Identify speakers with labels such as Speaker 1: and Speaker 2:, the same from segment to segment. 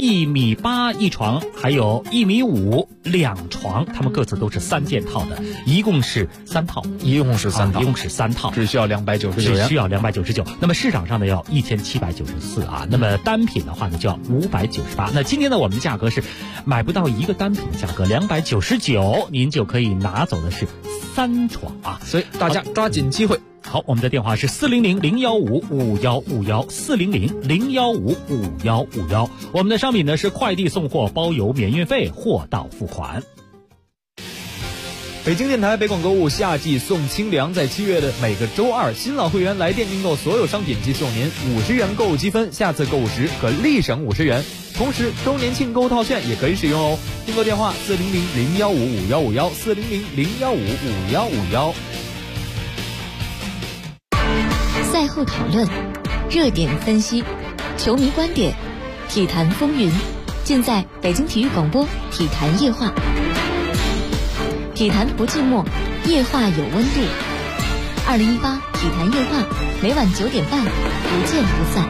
Speaker 1: 1.8米一床，还有1.5米2床，他们各自都是3件套的，一共是3套，
Speaker 2: 一共是3套，只需要299元，
Speaker 1: 只需要299。那么市场上呢要1794啊，那么单品的话呢就要598。那今天呢我们的价格是买不到一个单品的价格299，您就可以拿走的是3床啊，
Speaker 2: 所以大家抓紧机会。
Speaker 1: 好，我们的电话是400-015-5151，400-015-5151。我们的商品呢是快递送货，包邮免运费，货到付款。
Speaker 2: 北京电台北广购物夏季送清凉，在7月的每个周二，新老会员来电订购所有商品即送您50元购物积分，下次购物时可立省50元。同时周年庆购物套券也可以使用哦。订购电话400-015-5151，400-015-5151。
Speaker 3: 赛后讨论，热点分析，球迷观点，体坛风云，尽在北京体育广播体坛夜话。体坛不寂寞，夜话有温度。2018体坛夜话，每晚9点半，不见不散。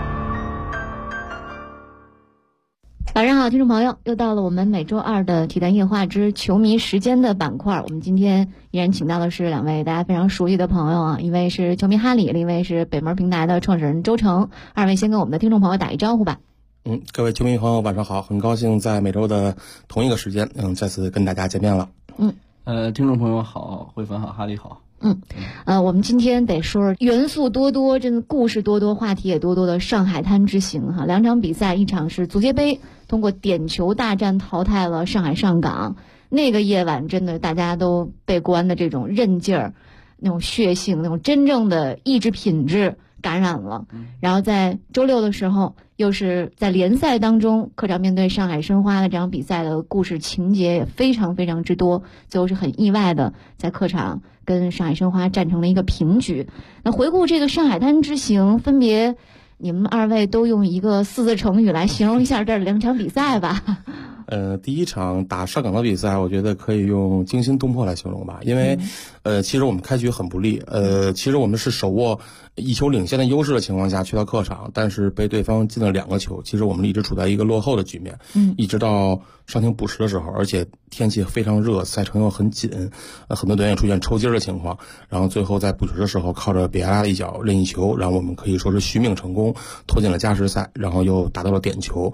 Speaker 3: 晚上好，听众朋友，又到了我们每周二的体坛夜话之球迷时间的板块。我们今天依然请到的是2位大家非常熟悉的朋友啊，一位是球迷哈里，另一位是北门平台的创始人周成。2位先跟我们的听众朋友打一招呼吧。
Speaker 4: 各位球迷朋友晚上好，很高兴在每周的同一个时间再次跟大家见面了。
Speaker 5: 听众朋友好，慧芬好，哈里好。
Speaker 3: 我们今天得说元素多多，真的故事多多，话题也多多的上海滩之行哈。2场比赛，一场是足协杯，通过点球大战淘汰了上海上港。那个夜晚真的大家都被国安的这种韧劲儿、那种血性、那种真正的意志品质感染了。然后在周六的时候，又是在联赛当中客场面对上海申花的这场比赛的故事情节也非常非常之多，最后是很意外的在客场跟上海申花战成了一个平局。那回顾这个上海滩之行，分别你们2位都用一个4字成语来形容一下这2场比赛吧。
Speaker 4: 第一场打上港的比赛，我觉得可以用惊心动魄来形容吧，因为其实我们开局很不利，其实我们是手握1球领先的优势的情况下去到客场，但是被对方进了2个球，其实我们一直处在一个落后的局面，一直到伤停补时的时候，而且天气非常热，赛程又很紧，很多队员也出现抽筋的情况，然后最后在补时的时候靠着比埃拉的一脚任意球，然后我们可以说是续命成功，拖进了加时赛，然后又达到了点球。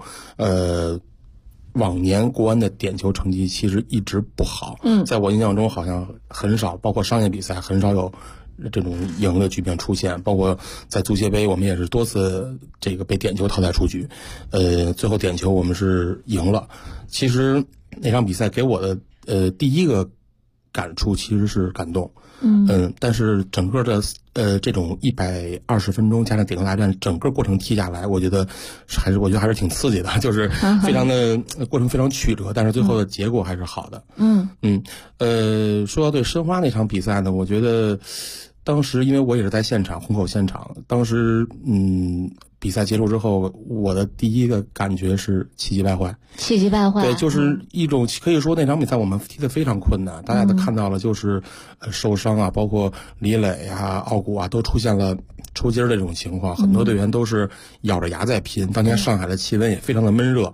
Speaker 4: 往年国安的点球成绩其实一直不好，在我印象中好像很少，包括商业比赛很少有这种赢的局面出现，包括在足协杯我们也是多次这个被点球淘汰出局，最后点球我们是赢了。其实那场比赛给我的第一个感触其实是感动，但是整个的这种120分钟加上点球大战，整个过程踢下来，我觉得还是挺刺激的，就是非常的过程非常曲折，但是最后的结果还是好的。说到对申花那场比赛呢，我觉得当时因为我也是在现场，虹口现场，当时比赛结束之后，我的第一个感觉是气急败坏。对，就是一种可以说那场比赛我们踢得非常困难，大家都看到了，就是受伤啊，包括李磊啊、奥古啊都出现了抽筋的这种情况，很多队员都是咬着牙在拼。当天上海的气温也非常的闷热，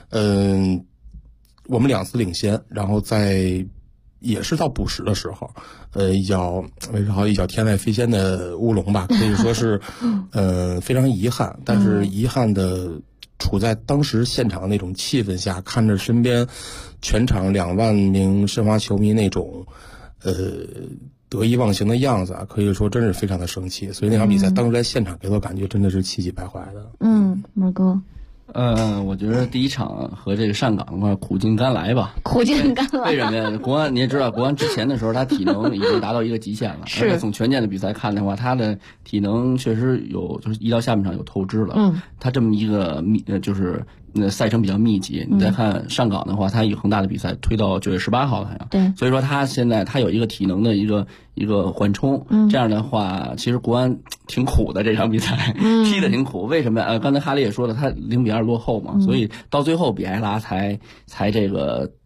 Speaker 4: 我们2次领先，然后也是到补时的时候，一脚天外飞仙的乌龙吧，可以说是非常遗憾，但是遗憾的处在当时现场的那种气氛下，看着身边全场2万名申花球迷那种得意忘形的样子啊，可以说真是非常的生气。所以那场比赛当时在现场给我感觉真的是气急败坏的。
Speaker 3: 马哥。
Speaker 5: 我觉得第一场和这个上港的话苦尽甘来吧。
Speaker 3: 苦尽甘来。
Speaker 5: 为什么呀？国安你也知道，国安之前的时候他体能已经达到一个极限了，而且从全健的比赛看的话，他的体能确实有，就是一到下半场有透支了。他这么一个就是赛程比较密集，你再看上港的话，他以恒大的比赛推到9月18号好像。
Speaker 3: 对。
Speaker 5: 所以说他现在他有一个体能的一个缓冲，这样的话，其实国安挺苦的这场比赛，踢得挺苦。为什么刚才哈利也说了，他0-2落后嘛，所以到最后比埃拉才这个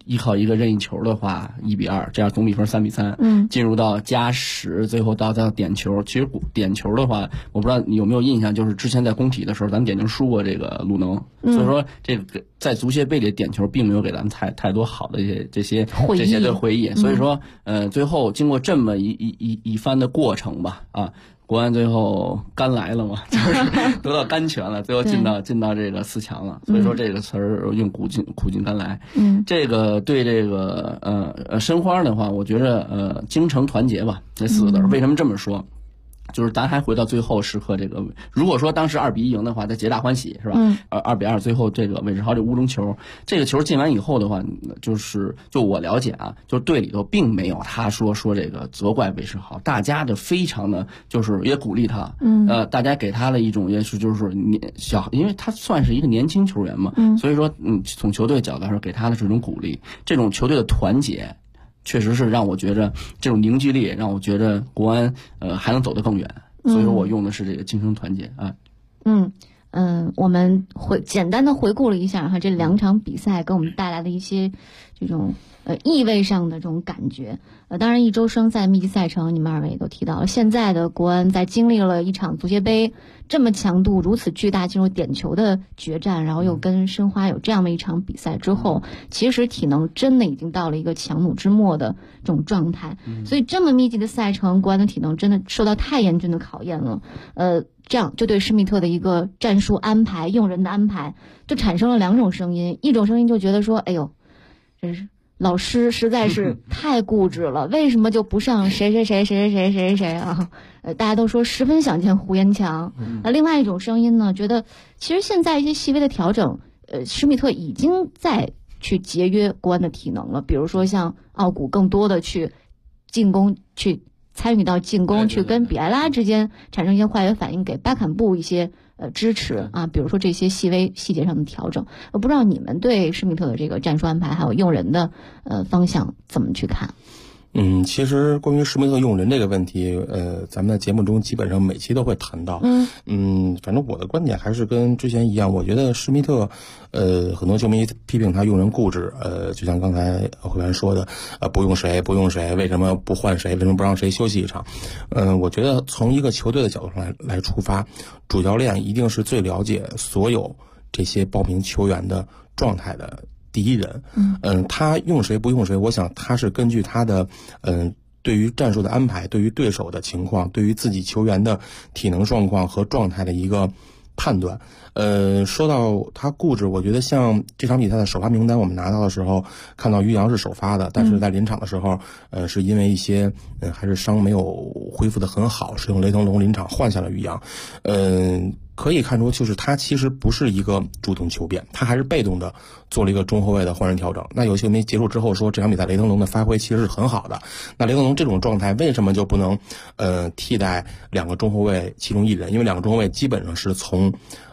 Speaker 5: 依靠一个任意球的话1-2，这样总比分3-3，进入到加时，最后到点球。其实点球的话，我不知道你有没有印象，就是之前在工体的时候，咱们点球输过这个鲁能，所以说这个在足协杯里的点球并没有给咱们太多好的这些的回忆。所以说，最后经过这么一番的过程吧，国安最后甘来了嘛，就是得到甘泉了，最后进到这个4强了。所以说这个词儿用苦尽甘来。这个对这个申花的话，我觉得精诚团结吧，这4个字。为什么这么说？就是咱还回到最后时刻，这个如果说当时2-1赢的话，再皆大欢喜是吧？2-2最后这个韦世豪这乌龙球，这个球进完以后的话，就我了解就是队里头并没有他说这个责怪韦世豪，大家的非常的就是也鼓励他，大家给他了一种也是就是因为他算是一个年轻球员嘛，所以说从球队角度来说给他的是一种鼓励，这种球队的团结。确实是让我觉着这种凝聚力，让我觉着国安还能走得更远，所以说我用的是这个精神团结啊。
Speaker 3: 我们简单的回顾了一下这2场比赛给我们带来的一些这种意味上的这种感觉。当然一周生在密集赛程，你们2位也都提到了，现在的国安在经历了一场足协杯这么强度如此巨大进入点球的决战，然后又跟申花有这样的一场比赛之后，其实体能真的已经到了一个强弩之末的这种状态。所以这么密集的赛程，国安的体能真的受到太严峻的考验了。这样就对施密特的一个战术安排、用人的安排，就产生了2种声音。一种声音就觉得说，哎呦，这是老师实在是太固执了，为什么就不上谁啊？大家都说十分想见胡延强。另外一种声音呢，觉得其实现在一些细微的调整，施密特已经在去节约国安的体能了，比如说像奥古更多的去进攻，去参与到进攻，去跟比埃拉之间产生一些化学反应，给巴坎布一些支持比如说这些细微细节上的调整。我不知道你们对施密特的这个战术安排还有用人的方向怎么去看？
Speaker 4: 其实关于施密特用人这个问题，咱们在节目中基本上每期都会谈到。反正我的观点还是跟之前一样，我觉得施密特，很多球迷批评他用人固执，就像刚才会员说的，不用谁，为什么不换谁，为什么不让谁休息一场？我觉得从一个球队的角度上来出发，主教练一定是最了解所有这些报名球员的状态的第一人。他用谁不用谁，我想他是根据他的对于战术的安排，对于对手的情况，对于自己球员的体能状况和状态的一个判断。说到他固执，我觉得像这场比赛的首发名单我们拿到的时候，看到于洋是首发的，但是在临场的时候，是因为一些还是伤没有恢复的很好，是用雷腾龙临场换下了于洋。可以看出，就是他其实不是一个主动求变，他还是被动的做了一个中后卫的换人调整。那有球迷结束之后说，这场比赛雷腾龙的发挥其实是很好的。那雷腾龙这种状态为什么就不能替代2个中后卫其中一人？因为2个中后卫基本上是从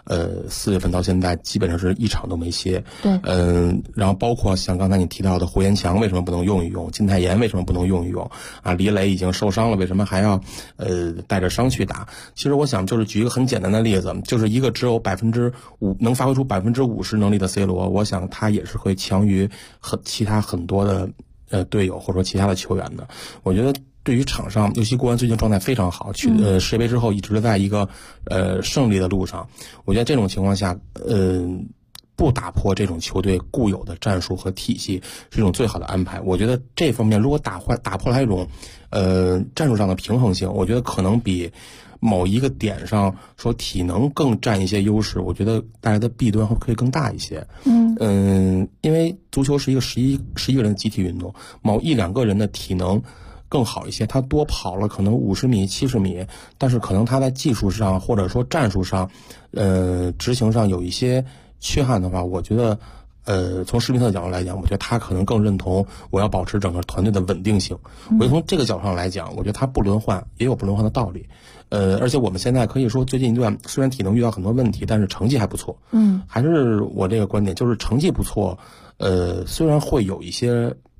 Speaker 4: 4月份到现在基本上是一场都没歇。
Speaker 3: 对。
Speaker 4: 然后包括像刚才你提到的胡延强为什么不能用一用，金泰妍为什么不能用一用李磊已经受伤了，为什么还要带着伤去打？其实我想就是举一个很简单的例子，就是一个只有5%能发挥出50%能力的 C 罗，我想他也是会强于其他很多的队友或者说其他的球员的。我觉得对于场上，尤其国安最近状态非常好，世界杯之后一直在一个胜利的路上。我觉得这种情况下，不打破这种球队固有的战术和体系是一种最好的安排。我觉得这方面如果打破它一种战术上的平衡性，我觉得可能比某一个点上说体能更占一些优势，我觉得带来的弊端会可以更大一些。因为足球是一个11个人的集体运动，某1-2个人的体能更好一些，他多跑了可能50米、70米，但是可能他在技术上或者说战术上，执行上有一些缺憾的话，我觉得从施密特的角度来讲，我觉得他可能更认同我要保持整个团队的稳定性。我觉得从这个角度上来讲，我觉得他不轮换也有不轮换的道理。而且我们现在可以说最近一段虽然体能遇到很多问题，但是成绩还不错。还是我这个观点，就是成绩不错，虽然会有一些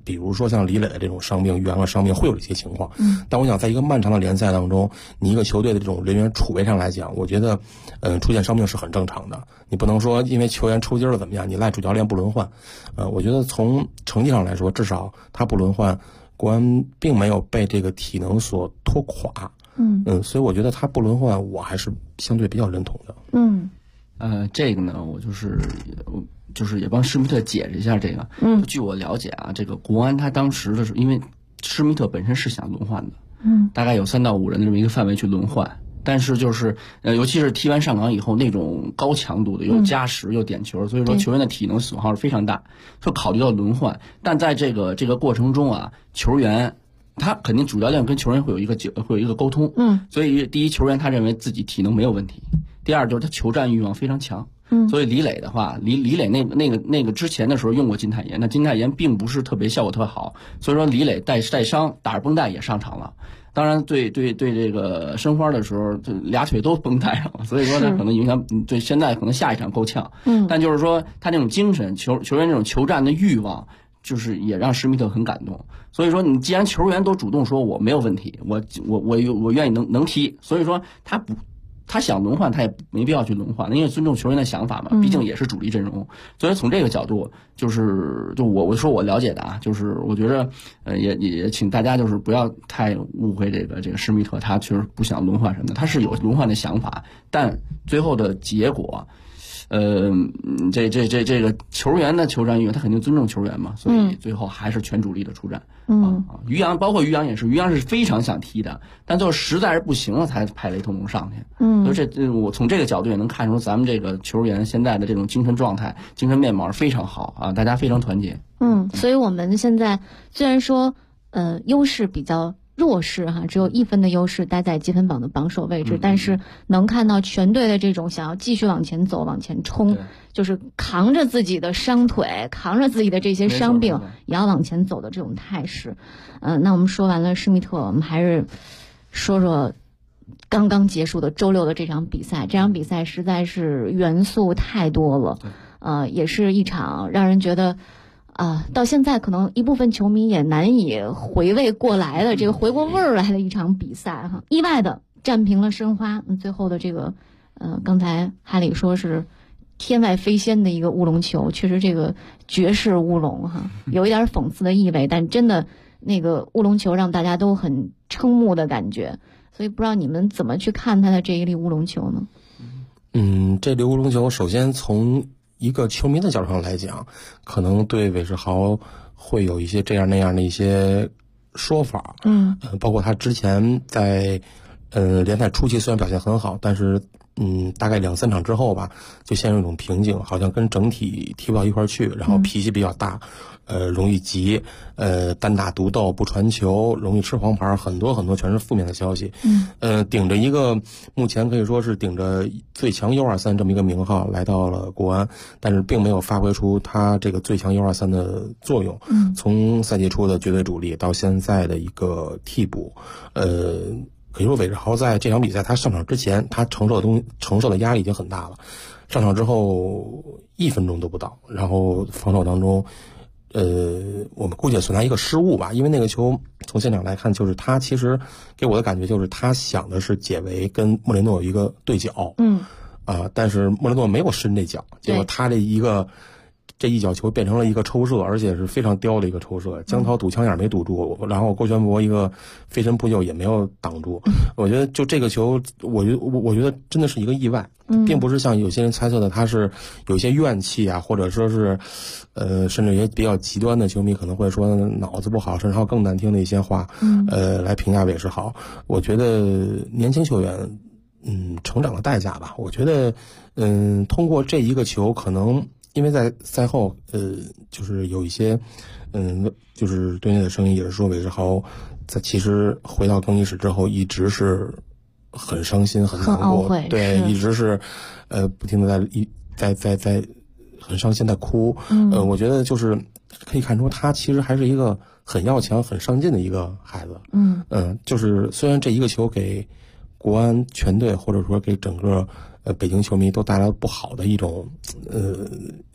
Speaker 4: 比如说像李磊的这种伤病、遇阳的伤病会有这些情况。但我想在一个漫长的联赛当中，你一个球队的这种人员储备上来讲，我觉得出现伤病是很正常的。你不能说因为球员抽筋了怎么样，你赖主教练不轮换。我觉得从成绩上来说，至少他不轮换，国安并没有被这个体能所拖垮。所以我觉得他不轮换，我还是相对比较认同的。
Speaker 5: 这个呢，我就是也帮施密特解释一下这个。据我了解啊，这个国安他当时的时候，因为施密特本身是想轮换的，大概有3到5人的这么一个范围去轮换，但是就是尤其是踢完上港以后那种高强度的，又加时又点球，所以说球员的体能损耗是非常大，说考虑到轮换，但在这个过程中啊，球员他肯定主教练跟球员会有一个沟通，所以第一，球员他认为自己体能没有问题，第二就是他求战欲望非常强。所以李磊的话，李磊那个之前的时候用过金泰妍，那金泰妍并不是特别效果特别好，所以说李磊带伤打着绷带也上场了。当然对这个申花的时候，这俩腿都绷带上了，所以说他可能影响对现在可能下一场够呛。但就是说他这种精神，球员这种求战的欲望，就是也让施密特很感动。所以说你既然球员都主动说我没有问题，我愿意能踢，所以说他想轮换，他也没必要去轮换，因为尊重球员的想法嘛，毕竟也是主力阵容。所以从这个角度，就我说我了解的啊，就是我觉得也请大家就是不要太误会这个施密特，他确实不想轮换什么的，他是有轮换的想法，但最后的结果。这个球员的求战欲，他肯定尊重球员嘛，所以最后还是全主力的出战。于洋包括于洋也是，于洋是非常想踢的，但最后实在是不行了才派雷通龙上去。所以我从这个角度也能看出咱们这个球员现在的这种精神状态、精神面貌非常好啊，大家非常团结。
Speaker 3: 所以我们现在虽然说优势比较弱势哈，只有1分的优势，待在积分榜的榜首位置，但是能看到全队的这种想要继续往前走、往前冲，就是扛着自己的伤腿，扛着自己的这些伤病，也要往前走的这种态势。那我们说完了施密特，我们还是说说刚刚结束的周6的这场比赛。这场比赛实在是元素太多了，也是一场让人觉得。到现在可能一部分球迷也难以回味过来的这个回过味儿来的一场比赛哈，意外的战平了申花。最后的这个刚才海里说是天外飞仙的一个乌龙球，确实这个绝世乌龙哈，有一点讽刺的意味，但真的那个乌龙球让大家都很瞠目的感觉。所以不知道你们怎么去看他的这一粒乌龙球呢？
Speaker 4: 这粒乌龙球首先从一个球迷的角度上来讲，可能对韦世豪会有一些这样那样的一些说法。包括他之前在联赛初期虽然表现很好，但是大概2-3场之后吧，就陷入一种瓶颈，好像跟整体踢不到一块去，然后脾气比较大，容易急，单打独斗不传球，容易吃黄牌，很多很多全是负面的消息。顶着一个目前可以说是顶着最强123这么一个名号来到了国安，但是并没有发挥出他这个最强123的作用。从赛季初的绝对主力到现在的一个替补，可以说韦世豪在这场比赛他上场之前，他承受的压力已经很大了。上场之后1分钟都不到，然后防守当中我们估计也算他一个失误吧，因为那个球从现场来看，就是他其实给我的感觉就是他想的是解围跟莫雷诺有一个对角，但是莫雷诺没有伸这脚，结果他这一脚球变成了一个抽射，而且是非常刁的一个抽射，江涛堵枪眼没堵住，然后郭全博一个飞身扑救也没有挡住。我觉得就这个球，我觉得真的是一个意外，并不是像有些人猜测的他是有一些怨气啊，或者说是甚至也比较极端的球迷可能会说脑子不好，甚至还有更难听的一些话来评价韦世豪。我觉得年轻球员成长的代价吧，我觉得通过这一个球，可能因为在赛后就是有一些就是队内的声音也是说韦世豪在其实回到更衣室之后一直是很伤心很难过，对，一直是不停的在很伤心在哭。我觉得就是可以看出他其实还是一个很要强很上进的一个孩子。就是虽然这一个球给国安全队或者说给整个北京球迷都带来不好的一种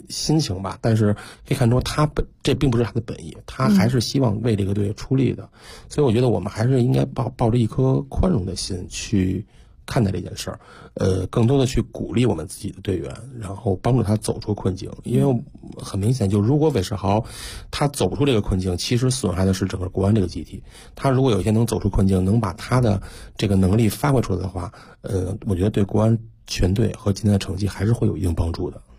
Speaker 4: 心情吧，但是可以看出这并不是他的本意，他还是希望为这个队出力的，所以我觉得我们还是应该抱着一颗宽容的心去看待这件事儿，更多的去鼓励我们自己的队员，然后帮助他走出困境。因为很明显，就如果韦世豪他走不出这个困境，其实损害的是整个国安这个集体。他如果有一天能走出困境，能把他的这个能力发挥出来的话，我觉得对国安全队和今天的成绩还是会有一定帮助的。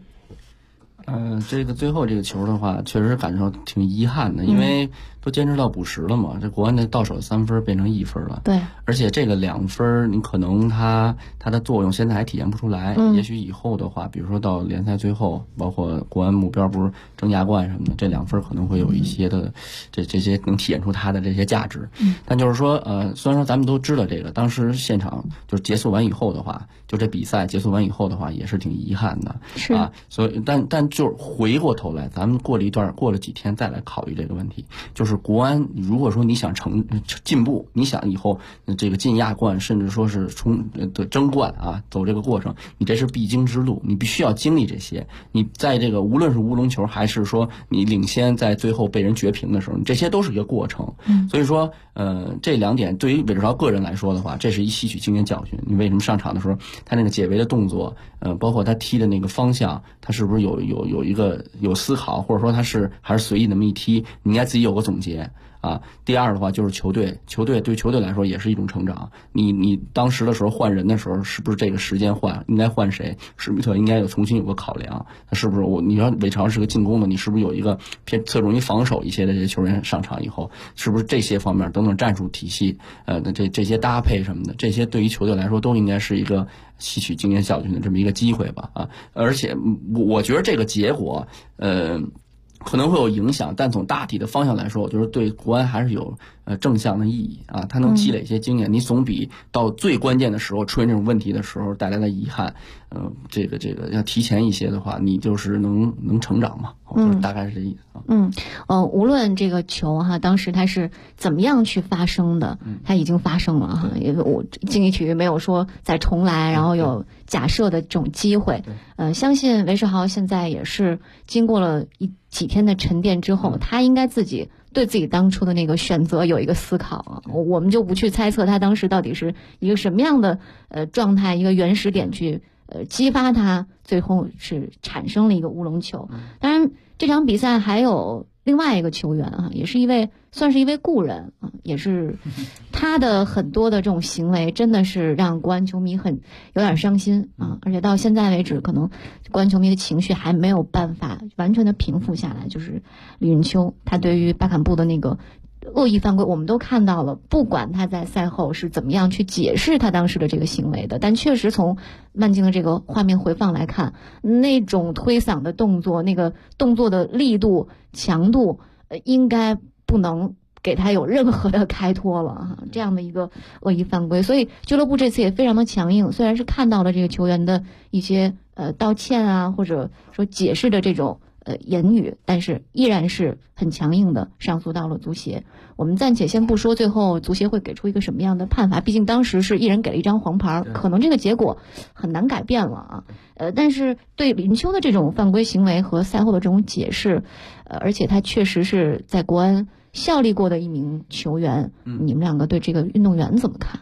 Speaker 5: 这个最后这个球的话，确实感受挺遗憾的，因为都坚持到补时了嘛，这国安的到手3分变成1分了。
Speaker 3: 对，
Speaker 5: 而且这个2分，你可能它的作用现在还体现不出来。也许以后的话，比如说到联赛最后，包括国安目标不是争亚冠什么的，这2分可能会有一些的这些能体现出它的这些价值。但就是说，虽然说咱们都知道这个，当时现场就是结束完以后的话，就这比赛结束完以后的话，也是挺遗憾的。
Speaker 3: 是
Speaker 5: 啊，所以但就是回过头来，咱们过了几天再来考虑这个问题，就是国安，如果说你想进步，你想以后这个进亚冠，甚至说是争冠啊，走这个过程，你这是必经之路，你必须要经历这些。你在这个无论是乌龙球，还是说你领先在最后被人绝平的时候，这些都是一个过程。所以说这2点对于韦世豪个人来说的话，这是一吸取经验教训。你为什么上场的时候，他那个解围的动作，包括他踢的那个方向，他是不是有思考，或者说他还是随意那么一踢，你应该自己有个总结啊。第二的话就是球队对球队来说也是一种成长。你当时的时候换人的时候，是不是这个时间换应该换谁？史密特应该重新有个考量，是不是你说韦世豪是个进攻的，你是不是有一个偏侧重于防守一些的这些球员上场以后，是不是这些方面等等战术体系这些搭配什么的，这些对于球队来说都应该是一个吸取经验教训的这么一个机会吧啊。而且我觉得这个结果可能会有影响，但从大体的方向来说，我觉得对国安还是有正向的意义啊。它能积累一些经验，你总比到最关键的时候出现这种问题的时候带来的遗憾，这个要提前一些的话，你就是能成长嘛。就是大概是这意思啊。
Speaker 3: 无论这个球哈，当时它是怎么样去发生的，它已经发生了哈。我竞技体育没有说再重来，然后有假设的这种机会。相信韦世豪现在也是经过了几天的沉淀之后，他应该对自己当初的那个选择有一个思考啊。我们就不去猜测他当时到底是一个什么样的状态，一个原始点去激发他最后是产生了一个乌龙球。当然这场比赛还有另外一个球员啊，也是算是一位故人啊，也是他的很多的这种行为真的是让国安球迷有点伤心啊，而且到现在为止，可能国安球迷的情绪还没有办法完全的平复下来。就是李云秋，他对于巴坎布的那个恶意犯规，我们都看到了，不管他在赛后是怎么样去解释他当时的这个行为的，但确实从慢镜的这个画面回放来看，那种推搡的动作，那个动作的力度、强度，应该不能给他有任何的开脱了哈，这样的一个恶意犯规。所以俱乐部这次也非常的强硬，虽然是看到了这个球员的一些道歉啊，或者说解释的这种言语，但是依然是很强硬的上诉到了足协。我们暂且先不说最后足协会给出一个什么样的判罚，毕竟当时是一人给了一张黄牌，可能这个结果很难改变了啊。但是对林秋的这种犯规行为和赛后的这种解释，而且他确实是在国安效力过的一名球员，你们两个对这个运动员怎么看？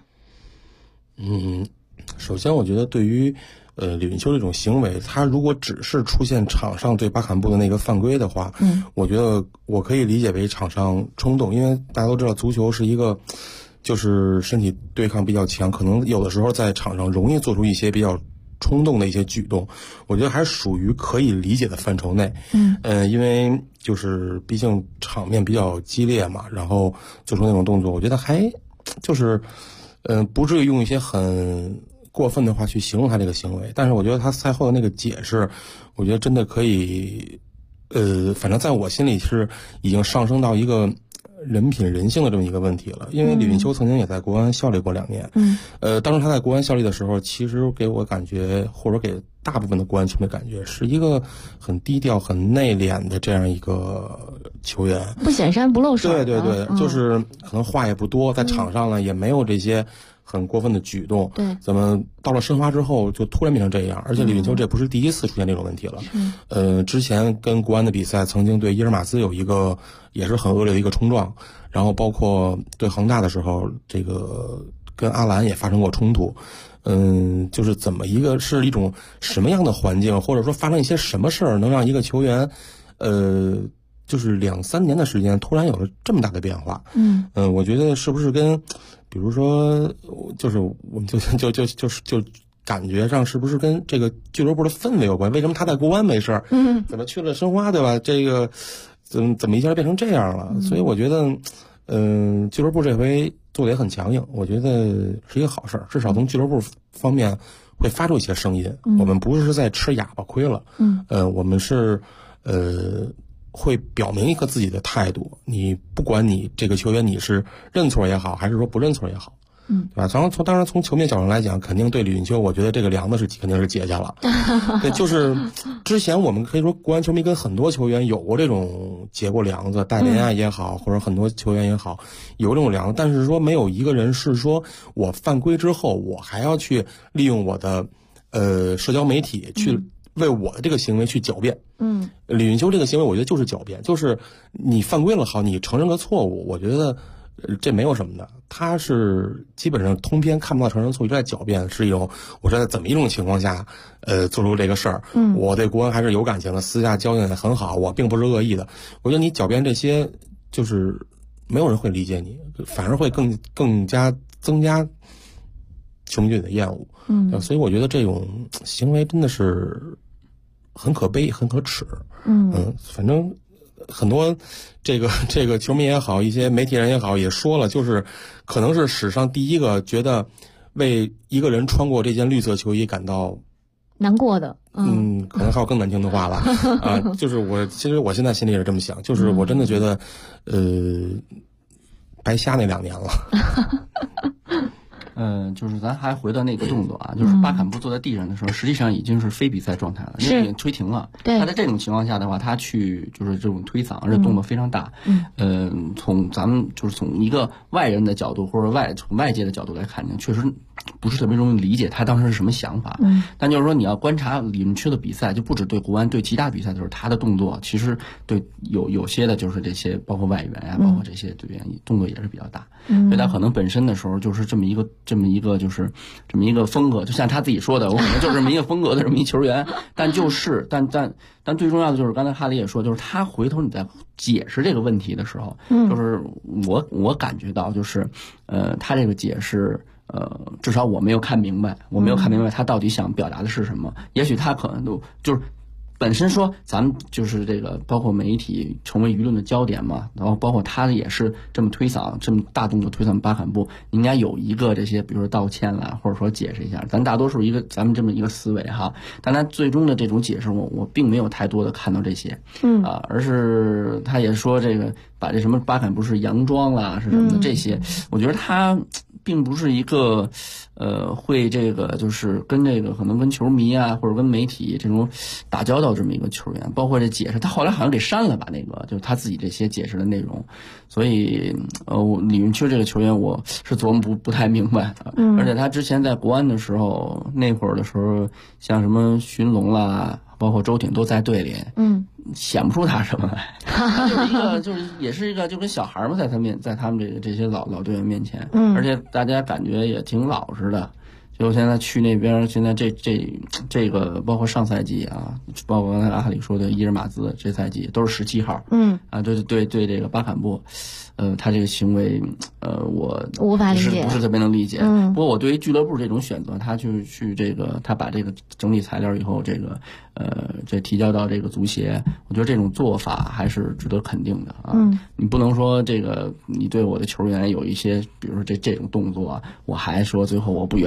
Speaker 4: 首先我觉得对于李云秋这种行为，他如果只是出现场上对巴坎布的那个犯规的话，我觉得我可以理解为场上冲动，因为大家都知道足球是一个就是身体对抗比较强，可能有的时候在场上容易做出一些比较冲动的一些举动，我觉得还属于可以理解的范畴内。因为就是毕竟场面比较激烈嘛，然后做出那种动作，我觉得还就是不至于用一些很过分的话去形容他这个行为。但是我觉得他赛后的那个解释，我觉得真的可以反正在我心里是已经上升到一个人品人性的这么一个问题了。因为李云秋曾经也在国安效力过2年，当时他在国安效力的时候，其实给我感觉，或者给大部分的国安球迷感觉，是一个很低调很内敛的这样一个球员，
Speaker 3: 不显山不露水。
Speaker 4: 对，就是可能话也不多，在场上呢也没有这些很过分的举动，
Speaker 3: 对，
Speaker 4: 怎么到了申花之后就突然变成这样？而且李云秋这不是第一次出现这种问题了。之前跟国安的比赛，曾经对伊尔马兹有一个也是很恶劣的一个冲撞，然后包括对恒大的时候，这个跟阿兰也发生过冲突。就是怎么是一种什么样的环境，或者说发生一些什么事儿，能让一个球员，就是2-3年的时间突然有了这么大的变化？我觉得是不是跟，比如说，就是我们就感觉上是不是跟这个俱乐部的氛围有关？为什么他在国安没事儿，怎么去了申花，对吧？这个怎么一下变成这样了？所以我觉得，俱乐部这回做得也很强硬，我觉得是一个好事儿，至少从俱乐部方面会发出一些声音。我们不是在吃哑巴亏了，我们是会表明一个自己的态度。你不管你这个球员你是认错也好，还是说不认错也好，对吧？当然从球迷角度来讲，肯定对李云秋，我觉得这个梁子肯定是结下了。对，就是之前我们可以说国安球迷跟很多球员有过这种结过梁子，戴连亚也好，或者很多球员也好，有这种梁子，但是说没有一个人是说我犯规之后，我还要去利用我的社交媒体去为我的这个行为去狡辩。李云秋这个行为，我觉得就是狡辩，就是你犯规了好，你承认个错误，我觉得这没有什么的。他是基本上通篇看不到承认错误，就在狡辩，是一种我是在怎么一种情况下做出这个事儿。我对国安还是有感情的，私下交情也很好，我并不是恶意的。我觉得你狡辩这些，就是没有人会理解你，反而会更加增加球迷对你的厌恶。所以我觉得这种行为真的是很可悲，很可耻。反正很多这个球迷也好，一些媒体人也好，也说了，就是可能是史上第一个觉得为一个人穿过这件绿色球衣感到
Speaker 3: 难过的。
Speaker 4: 可能还有更难听的话吧。就是其实我现在心里也是这么想，就是我真的觉得白瞎那2年了。
Speaker 5: 就是咱还回到那个动作啊，就是巴坎布坐在地上的时候，实际上已经是非比赛状态了，因为已经吹停了。他在这种情况下的话，他去就是这种推搡，而且动作非常大。从咱们就是从一个外人的角度或者从外界的角度来看呢，确实不是特别容易理解他当时是什么想法。但就是说你要观察李云秋的比赛，就不止对国安，对其他比赛的时候，他的动作其实对有些的就是这些包括外援啊，包括这些队员动作也是比较大。所以他可能本身的时候就是这么一个风格，就像他自己说的，我可能就是这么一个风格的这么一球员。但最重要的就是刚才哈里也说，就是他回头你在解释这个问题的时候，就是我感觉到就是他这个解释至少我没有看明白他到底想表达的是什么。也许他可能都就是本身说咱们就是这个包括媒体成为舆论的焦点嘛，然后包括他也是这么推搡，这么大动作推搡巴坎布，应该有一个这些比如说道歉啦，或者说解释一下，咱大多数咱们这么一个思维哈，但他最终的这种解释我并没有太多的看到这些。而是他也说这个把这什么巴坎布是佯装啦是什么的，这些我觉得他并不是一个会这个就是跟这个可能跟球迷啊或者跟媒体这种打交道这么一个球员。包括这解释他后来好像给删了吧，那个就是他自己这些解释的内容。所以李云秋这个球员我是琢磨不太明白。而且他之前在国安的时候，那会儿的时候像什么寻龙啦包括周挺都在队里，显不出他什么来。他就是一个就是也是一个就跟小孩嘛，在他们这些老队员面前，而且大家感觉也挺老实的。就现在去那边，现在这个包括上赛季啊，包括刚才阿哈里说的伊尔马兹，这赛季都是17号。对这个巴坎布，他这个行为，我
Speaker 3: 无法理解，
Speaker 5: 不是特别能理解。不过我对于俱乐部这种选择，他去这个，他把这个整理材料以后，这提交到这个足协，我觉得这种做法还是值得肯定的啊。你不能说这个你对我的球员有一些，比如说这种动作，我还说最后我不愿意了。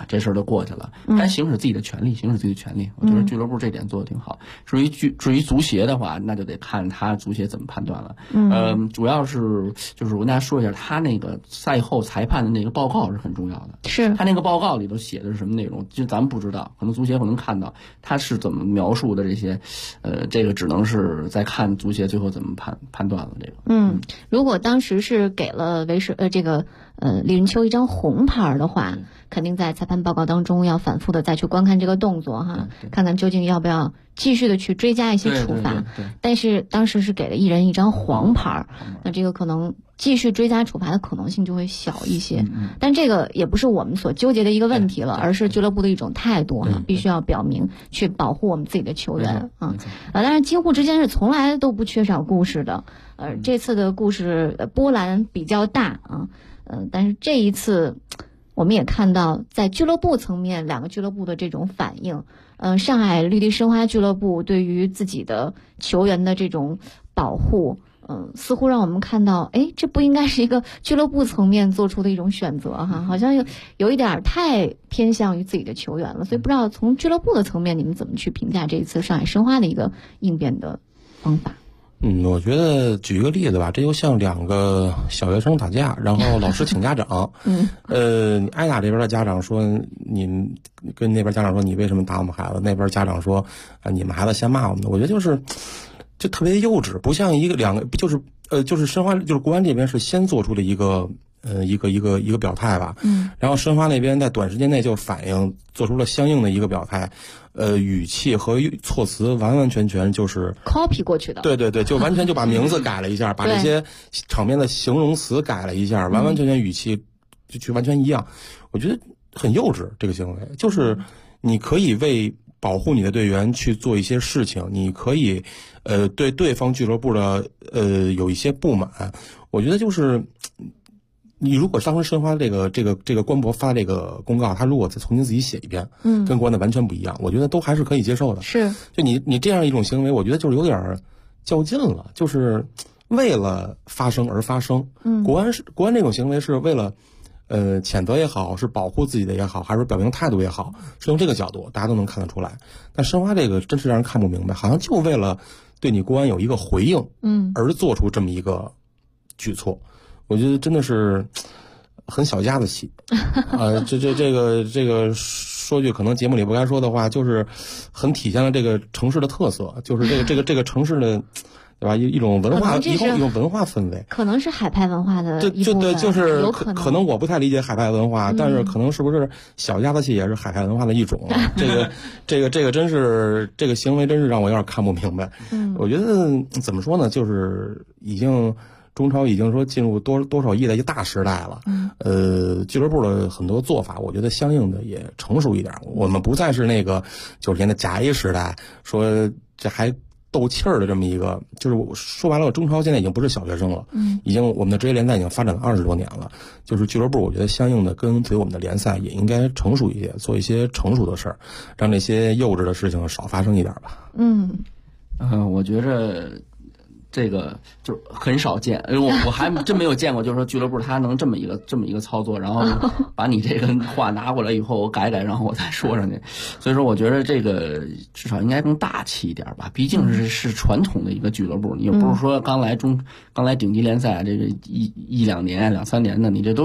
Speaker 5: 这事儿就过去了，该行使自己的权利，行使自己的权利。我觉得俱乐部这点做得挺好。至于足协的话，那就得看他足协怎么判断了。主要是就是我跟大家说一下，他那个赛后裁判的那个报告是很重要的。
Speaker 3: 是
Speaker 5: 他那个报告里头写的是什么内容，就咱们不知道，可能足协可能看到他是怎么描述的这些，这个只能是再看足协最后怎么判断了这个。
Speaker 3: 如果当时是给了李云秋一张红牌的话，肯定在裁判报告当中要反复的再去观看这个动作哈，看看究竟要不要继续的去追加一些处罚。但是当时是给了一人一张黄牌，那这个可能继续追加处罚的可能性就会小一些。但这个也不是我们所纠结的一个问题了，而是俱乐部的一种态度哈，必须要表明去保护我们自己的球员啊。当然京沪之间是从来都不缺少故事的，这次的故事波澜比较大啊。但是这一次我们也看到在俱乐部层面两个俱乐部的这种反应，上海绿地申花俱乐部对于自己的球员的这种保护，似乎让我们看到，这不应该是一个俱乐部层面做出的一种选择哈，好像有一点太偏向于自己的球员了，所以不知道从俱乐部的层面你们怎么去评价这一次上海申花的一个应变的方法？
Speaker 4: 我觉得举一个例子吧，这就像两个小学生打架，然后老师请家长。你挨打这边的家长说你跟那边家长说你为什么打我们孩子，那边家长说你们孩子先骂我们的。我觉得就特别幼稚，不像两个就是申花就是国安这边是先做出了一个表态吧，然后申花那边在短时间内就反应做出了相应的一个表态，语气和措辞完完全全就是
Speaker 3: copy 过去的。
Speaker 4: 对，就完全就把名字改了一下，把这些场面的形容词改了一下，完完全全语气就完全一样。我觉得很幼稚，这个行为就是你可以为保护你的队员去做一些事情，你可以对对方俱乐部的有一些不满。我觉得就是你如果当时申花这个官博发这个公告，他如果再重新自己写一遍，跟国安的完全不一样，我觉得都还是可以接受的。是，就你这样一种行为，我觉得就是有点较劲了，就是为了发声而发声。国安这种行为是为了谴责也好，是保护自己的也好，还是表明态度也好，是用这个角度，大家都能看得出来。但申花这个真是让人看不明白，好像就为了对你国安有一个回应，而做出这么一个举措。我觉得真的是很小家子气这个说句可能节目里不该说的话，就是很体现了这个城市的特色，就是这个城市的，对吧？一种文化，一种文化氛围，
Speaker 3: 可能是海派文化的一部分，
Speaker 4: 对，就是
Speaker 3: 可
Speaker 4: 能我不太理解海派文化，但是可能是不是小家子气也是海派文化的一种啊？这个真是这个行为真是让我有点看不明白。我觉得怎么说呢，就是中超已经说进入多少亿的一个大时代了，俱乐部的很多做法，我觉得相应的也成熟一点。我们不再是那个90年的假 A 时代，说这还斗气儿的这么一个，就是说白了，中超现在已经不是小学生了，已经我们的职业联赛已经发展了20多年了。就是俱乐部，我觉得相应的跟随我们的联赛也应该成熟一些，做一些成熟的事儿，让这些幼稚的事情少发生一点吧。
Speaker 5: 我觉着这个就是很少见，因为我还真没有见过，就是说俱乐部他能这么一个操作，然后把你这个话拿过来以后我改，然后我再说上去。所以说我觉得这个至少应该更大气一点吧，毕竟是传统的一个俱乐部，你又不是说刚来顶级联赛这个一两年2-3年的，你这都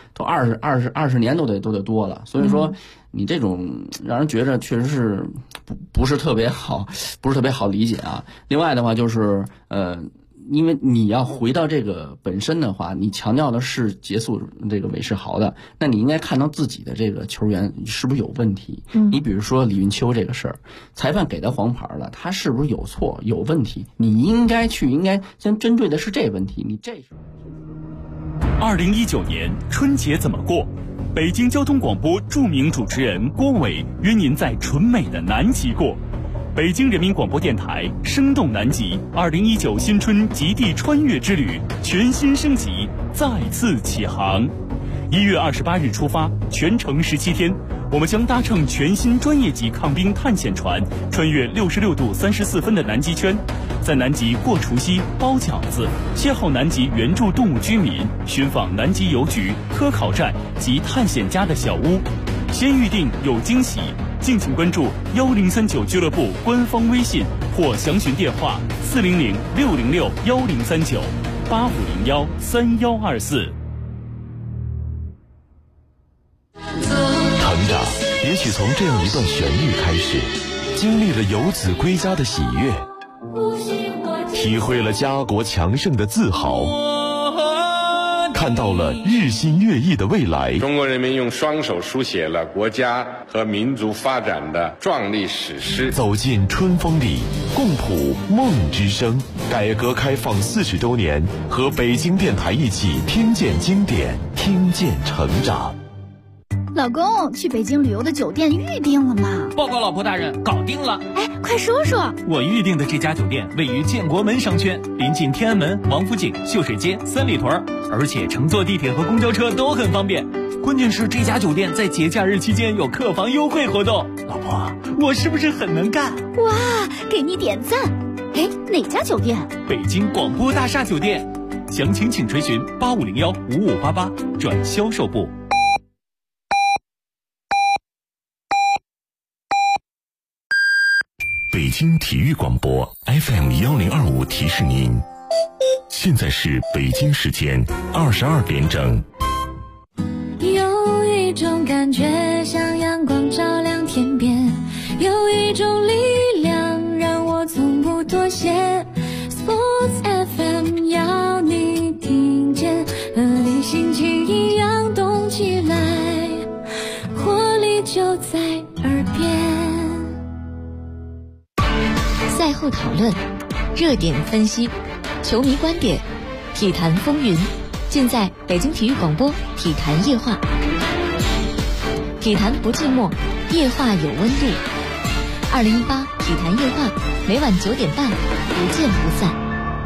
Speaker 5: 20年都得多了。所以说你这种让人觉着确实是不是特别好理解啊。另外的话就是因为你要回到这个本身的话，你强调的是结束这个韦世豪的，那你应该看到自己的这个球员是不是有问题。你比如说李云秋这个事儿，裁判给他黄牌了，他是不是有错有问题，你应该先针对的是这问题。你这是
Speaker 6: 2019年春节怎么过？北京交通广播著名主持人郭伟约您在纯美的南极过。北京人民广播电台生动南极2019新春极地穿越之旅全新升级，再次起航。1月28日出发，全程17天，我们将搭乘全新专业级抗冰探险船，穿越66度34分的南极圈，在南极过除夕、包饺子，邂逅南极原住动物居民，寻访南极邮局、科考站及探险家的小屋。 先预定有惊喜，敬请关注1039俱乐部官方微信或详询电话400-606-1039-8501-3124。
Speaker 7: 成长也许从这样一段旋律开始，经历了游子归家的喜悦，体会了家国强盛的自豪，看到了日新月异的未来。
Speaker 8: 中国人民用双手书写了国家和民族发展的壮丽史诗。
Speaker 7: 走进春风里，共谱梦之声。改革开放40周年，和北京电台一起听见经典，听见成长。
Speaker 9: 老公，去北京旅游的酒店预定了吗？
Speaker 10: 报告老婆大人，搞定了。
Speaker 9: 哎，快说说。
Speaker 10: 我预定的这家酒店位于建国门商圈，临近天安门、王府井、秀水街、三里屯，而且乘坐地铁和公交车都很方便。关键是这家酒店在节假日期间有客房优惠活动。老婆，我是不是很能干？
Speaker 9: 哇，给你点赞。哎，哪家酒店？
Speaker 10: 北京广播大厦酒店。详情请垂询8501-5588转销售部。
Speaker 7: 北京体育广播 FM1025提示您，现在是北京时间22点整。
Speaker 11: 有一种感觉像阳光照亮天边，有一种力量让我从不妥协。 Sports FM 要你听见，和你心情一样动起来，活力就在耳边。
Speaker 12: 赛后讨论，热点分析，球迷观点，体坛风云，尽在北京体育广播体坛夜话。体坛不寂寞，夜话有温度。2018体坛夜话，每晚9点半，不见不散。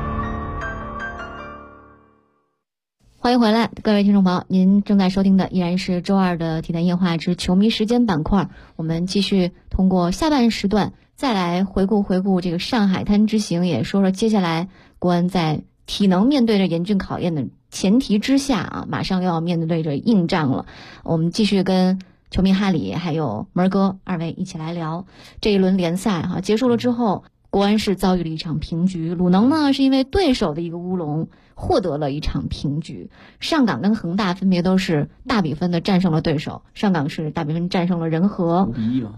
Speaker 3: 欢迎回来，各位听众朋友，您正在收听的依然是周二的体坛夜话之球迷时间板块。我们继续通过下半时段再来回顾这个上海滩之行，也说说接下来国安在体能面对着严峻考验的前提之下啊，马上又要面对着硬仗了。我们继续跟球迷哈里还有门哥二位一起来聊这一轮联赛哈，结束了之后，国安是遭遇了一场平局，鲁能呢是因为对手的一个乌龙获得了一场平局。上港跟恒大分别都是大比分的战胜了对手，上港是大比分战胜了人和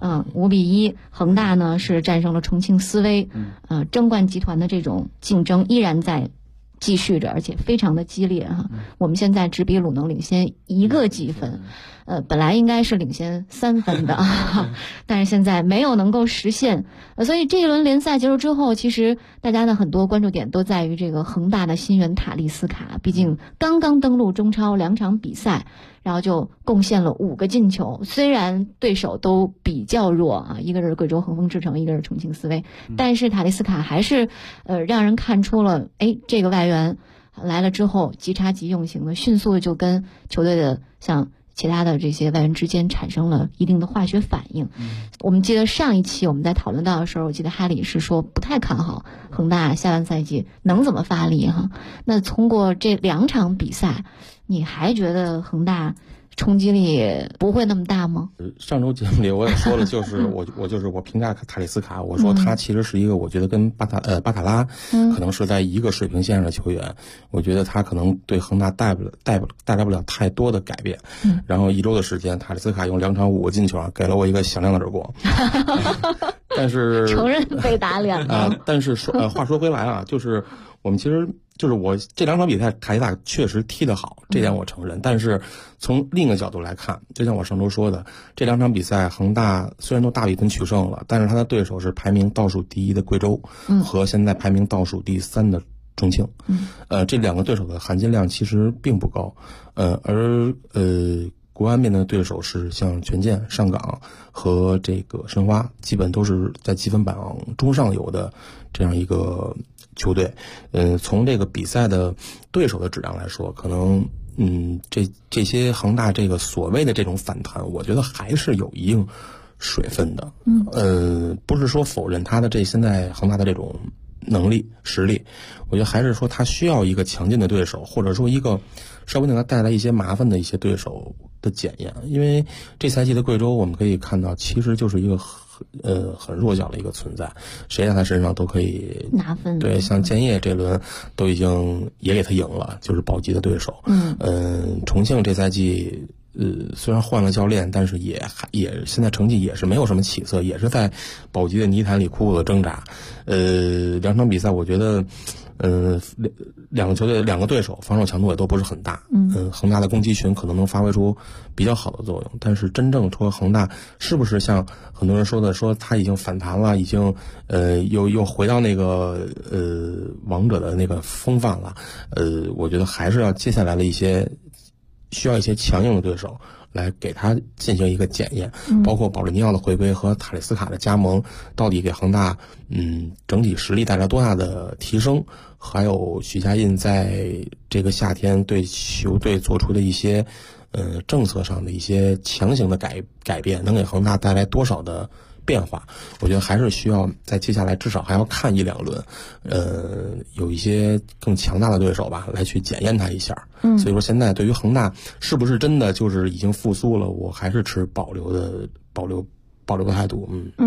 Speaker 3: 5-1，恒大呢是战胜了重庆斯威。争冠集团的这种竞争依然在继续着，而且非常的激烈哈。我们现在只比鲁能领先1个积分，本来应该是领先3分的，但是现在没有能够实现。所以这一轮联赛结束之后，其实大家的很多关注点都在于这个恒大的新援塔利斯卡，毕竟刚刚登陆中超2场比赛，然后就贡献了5个进球。虽然对手都比较弱啊，一个是贵州恒丰智诚，一个是重庆斯威，但是塔利斯卡还是让人看出了，这个外援来了之后即插即用型的，迅速的就跟球队的像其他的这些外援之间产生了一定的化学反应。我们记得上一期我们在讨论到的时候，我记得哈里是说不太看好恒大下半赛季能怎么发力哈。那通过这2场比赛，你还觉得恒大冲击力不会那么大吗？
Speaker 4: 上周节目里我也说了，就是我评价塔利斯卡，我说他其实是一个我觉得跟巴塔拉可能是在一个水平线上的球员，我觉得他可能对恒大带来不了太多的改变。然后1周的时间，塔利斯卡用2场5个进球，给了我一个响亮的耳光。但是
Speaker 3: 承认被打脸了。
Speaker 4: 但是话说回来啊，就是我们其实就是我这2场比赛塔利斯卡确实踢得好，这点我承认。但是从另一个角度来看，就像我上周说的，这2场比赛恒大虽然都大比分取胜了，但是他的对手是排名倒数第1的贵州，和现在排名倒数第3的重庆。这2个对手的含金量其实并不高。而国安面对的对手是像权健、上港和这个申花，基本都是在积分榜中上游的这样一个球队。从这个比赛的对手的质量来说，可能这些恒大这个所谓的这种反弹，我觉得还是有一定水分的。不是说否认他的现在恒大的这种能力实力，我觉得还是说他需要一个强劲的对手，或者说一个稍微能带来一些麻烦的一些对手， 的检验，因为这赛季的贵州我们可以看到，其实就是一个很弱小的一个存在，谁在他身上都可以
Speaker 3: 拿分。
Speaker 4: 对，像建业这轮都已经也给他赢了，就是保级的对手。重庆这赛季虽然换了教练，但是也现在成绩也是没有什么起色，也是在保级的泥潭里苦苦的挣扎。两场比赛我觉得两个球队两个对手防守强度也都不是很大。恒大的攻击群可能能发挥出比较好的作用，但是真正说恒大是不是像很多人说的，说他已经反弹了，已经又回到那个王者的那个风范了，我觉得还是要接下来的需要一些强硬的对手来给他进行一个检验，包括保利尼奥的回归和塔利斯卡的加盟，到底给恒大整体实力带来多大的提升，还有许家印在这个夏天对球队做出的一些政策上的一些强行的改变，能给恒大带来多少的变化，我觉得还是需要在接下来至少还要看1-2轮，有一些更强大的对手吧，来去检验他一下。所以说现在对于恒大是不是真的就是已经复苏了，我还是持保留的态度。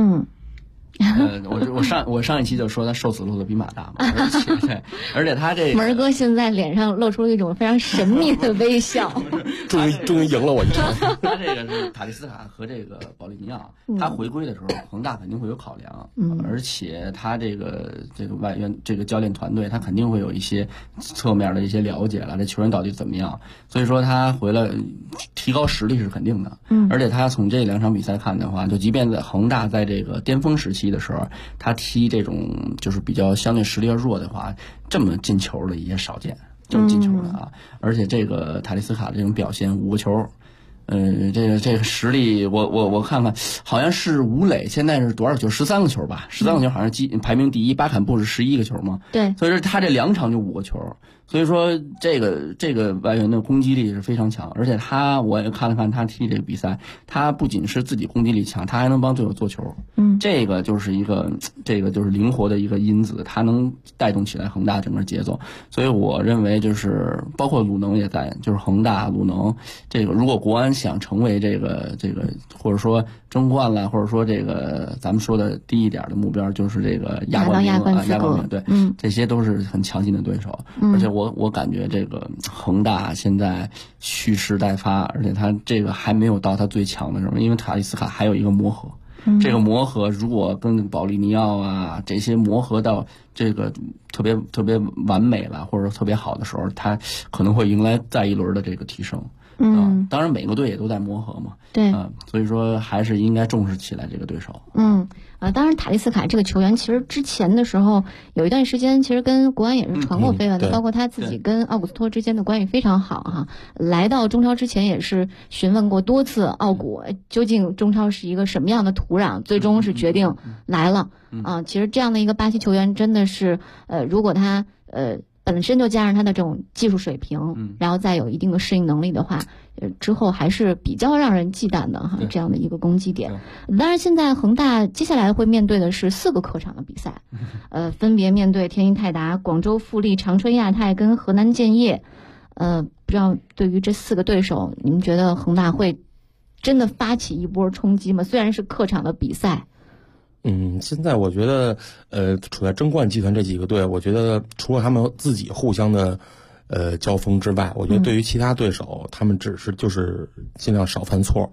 Speaker 5: 我上一期就说他瘦死路子比马大嘛，而且他这
Speaker 3: 门儿哥现在脸上露出了一种非常神秘的微笑，
Speaker 4: 终于赢了我一场。
Speaker 5: 他这个是塔利斯卡和这个保利尼奥，他回归的时候，恒大肯定会有考量，而且他这个外援这个教练团队，他肯定会有一些侧面的一些了解了，这球员到底怎么样，所以说他回来提高实力是肯定的。而且他从这2场比赛看的话，就即便在恒大在这个巅峰时期的时候，他踢这种就是比较相对实力要弱的话，这么进球的也少见，这么进球的啊！而且这个塔利斯卡的这种表现，5个球，这个实力，我看看，好像是吴磊现在是多少球？13个球吧，13个球好像排名第一，巴坎布是11个球嘛。
Speaker 3: 对，
Speaker 5: 所以说他这2场就5个球，所以说这个外援的攻击力是非常强，而且我也看了看他踢这个比赛，他不仅是自己攻击力强，他还能帮队友做球。这个就是灵活的一个因子，他能带动起来恒大整个节奏。所以我认为就是包括鲁能也在，就是恒大鲁能这个，如果国安想成为这个或者说争冠了，或者说这个咱们说的低一点的目标就是这个亚冠名，对，这些都是很强劲的对手。而且我感觉这个恒大现在蓄势待发，而且他这个还没有到他最强的时候，因为塔利斯卡还有一个磨合。这个磨合如果跟保利尼奥啊这些磨合到这个特别完美了，或者说特别好的时候，他可能会迎来再一轮的这个提升。当然每个队也都在磨合嘛。
Speaker 3: 对，
Speaker 5: 所以说还是应该重视起来这个对手。
Speaker 3: 当然塔利斯卡这个球员其实之前的时候有一段时间其实跟国安也是传过绯闻的，包括他自己跟奥古斯托之间的关系非常好哈。来到中超之前也是询问过多次奥古究竟中超是一个什么样的土壤，最终是决定来了。其实这样的一个巴西球员真的是如果他本身就加上他的这种技术水平，然后再有一定的适应能力的话，之后还是比较让人忌惮的哈，这样的一个攻击点。当然，现在恒大接下来会面对的是4个客场的比赛，分别面对天津泰达、广州富力、长春亚泰跟河南建业。不知道对于这4个对手，你们觉得恒大会真的发起一波冲击吗？虽然是客场的比赛。
Speaker 4: 现在我觉得，处在争冠集团这几个队，我觉得除了他们自己互相的交锋之外，我觉得对于其他对手，他们就是尽量少犯错，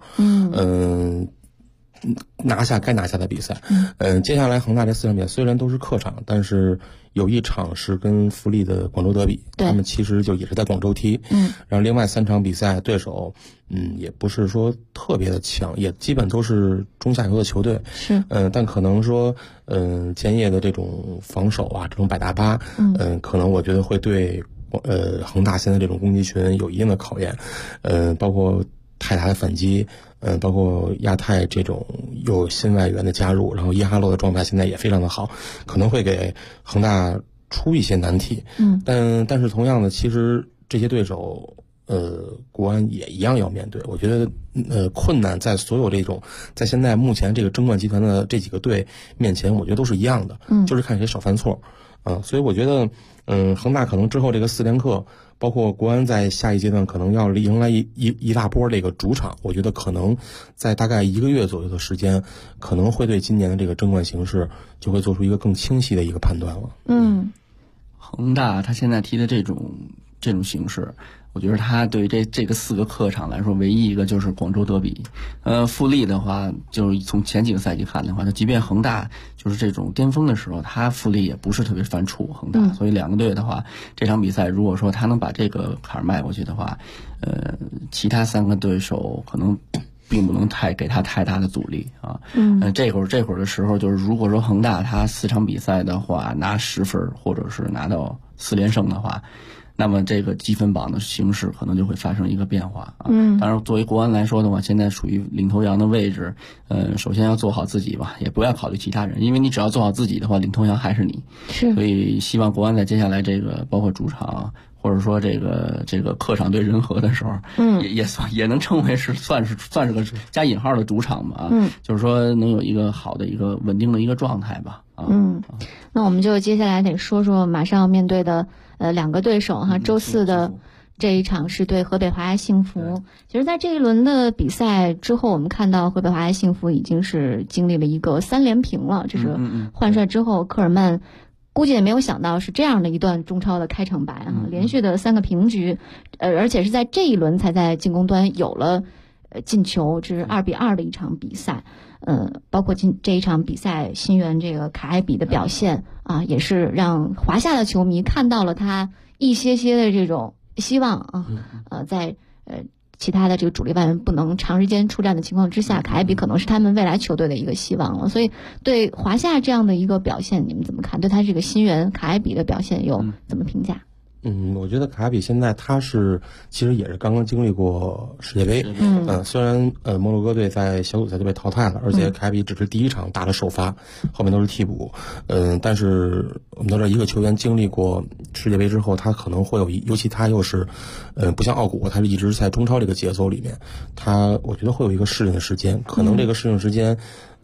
Speaker 4: 拿下该拿下的比赛。接下来恒大这4场比赛虽然都是客场，但是有一场是跟富力的广州德比，他们其实就也是在广州踢。然后另外3场比赛对手也不是说特别的强，也基本都是中下游的球队。但可能说建业的这种防守啊，这种百大巴，可能我觉得会对恒大现在这种攻击群有一定的考验。包括泰达的反击，包括亚太这种有新外援的加入，然后伊哈洛的状态现在也非常的好，可能会给恒大出一些难题。但是同样的，其实这些对手国安也一样要面对。我觉得困难在所有这种在现在目前这个争冠集团的这几个队面前，我觉得都是一样的，就是看谁少犯错。 所以我觉得，恒大可能之后这个4连客，包括国安在下一阶段可能要迎来一大波这个主场，我觉得可能在大概1个月左右的时间，可能会对今年的这个争冠形势就会做出一个更清晰的一个判断了。
Speaker 5: 恒大他现在踢的这种形势，我觉得他对这个4个客场来说，唯一一个就是广州德比。富力的话，就是从前几个赛季看的话，就即便恒大就是这种巅峰的时候，他富力也不是特别犯怵恒大。所以2个队的话，这场比赛如果说他能把这个坎儿迈过去的话，其他3个对手可能并不能给他太大的阻力啊。这会儿的时候，就是如果说恒大他4场比赛的话拿10分，或者是拿到4连胜的话，那么这个积分榜的形势可能就会发生一个变化啊。当然作为国安来说的话，现在属于领头羊的位置，首先要做好自己吧，也不要考虑其他人，因为你只要做好自己的话，领头羊还是你。所以希望国安在接下来这个包括主场，或者说这个客场对人和的时候，也能称为是算是个加引号的主场吧。就是说能有一个好的一个稳定的一个状态吧。
Speaker 3: 那我们就接下来得说说马上要面对的2个对手哈。周4的这一场是对河北华夏幸福。其实在这一轮的比赛之后，我们看到河北华夏幸福已经是经历了一个3连平了。这是换帅之后，科尔曼估计也没有想到是这样的一段中超的开场白哈，连续的3个平局，而且是在这一轮才在进攻端有了进球，这是2-2的一场比赛。包括这一场比赛，新援这个卡艾比的表现啊，也是让华夏的球迷看到了他一些的这种希望啊。在其他的这个主力外援不能长时间出战的情况之下，卡艾比可能是他们未来球队的一个希望了。所以对华夏这样的一个表现，你们怎么看？对他这个新援卡艾比的表现又怎么评价？
Speaker 4: 我觉得卡比现在他其实也是刚刚经历过世界杯。虽然摩洛哥队在小组赛就被淘汰了，而且卡比只是第一场打了首发，后面都是替补。但是我们都知道，一个球员经历过世界杯之后，他可能会尤其他又是不像奥古，他是一直在中超这个节奏里面，我觉得会有一个适应的时间，可能这个适应时间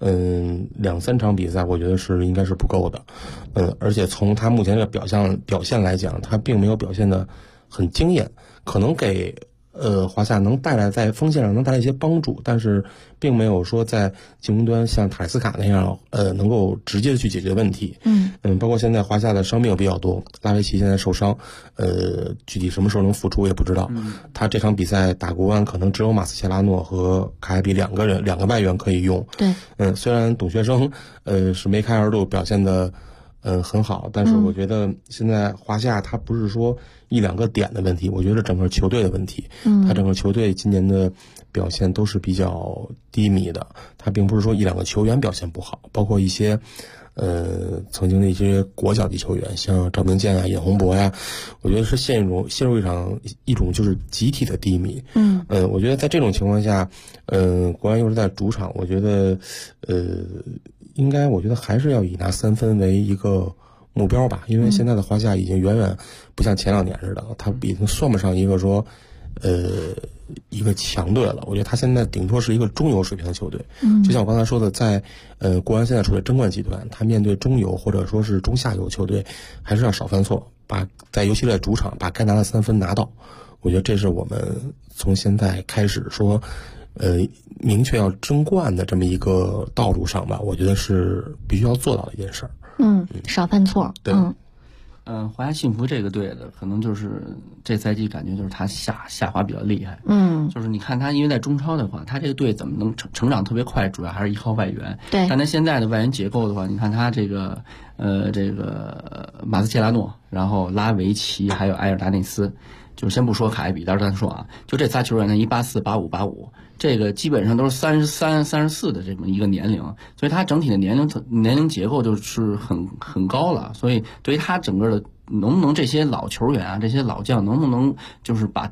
Speaker 4: 2-3场比赛我觉得应该是不够的。而且从他目前这个表现来讲，他并没有表现得很惊艳，可能给华夏能带来在锋线上能带来一些帮助，但是并没有说在进攻端像塔斯卡那样能够直接的去解决问题。包括现在华夏的伤病比较多，拉维奇现在受伤，具体什么时候能复出我也不知道。他这场比赛打国安可能只有马斯切拉诺和卡艾比2个外援可以用。虽然董学生是梅开二度表现的很好，但是我觉得现在华夏他不是说1-2个点的问题，我觉得整个球队的问题。他整个球队今年的表现都是比较低迷的，他并不是说1-2个球员表现不好，包括一些曾经的一些国脚级球员，像赵明剑啊、尹洪博呀，我觉得是陷入一种就是集体的低迷。我觉得在这种情况下，国安又是在主场，我觉得我觉得还是要以拿3分为一个目标吧，因为现在的华夏已经远远不像前2年似的，他已经算不上一个说一个强队了。我觉得他现在顶多是一个中游水平的球队。就像我刚才说的，在国安现在处在争冠阶段，他面对中游或者说是中下游球队，还是要少犯错，尤其在主场把该拿的3分拿到。我觉得这是我们从现在开始说明确要争冠的这么一个道路上吧，我觉得是必须要做到的一件事儿。
Speaker 3: 少犯错。
Speaker 4: 对。
Speaker 5: 华夏幸福这个队的可能就是这赛季感觉就是他下滑比较厉害。就是你看他因为在中超的话，他这个队怎么能成长特别快，主要还是依靠外援。但他现在的外援结构的话，你看他这个马斯切拉诺，然后拉维奇还有埃尔达内斯，就先不说卡艾比，到时候咱说啊，就这仨球员呢，184、85、85，这个基本上都是33、34的这么一个年龄，所以他整体的年龄结构就是很高了。所以对于他整个的能不能这些老球员啊，这些老将能不能就是把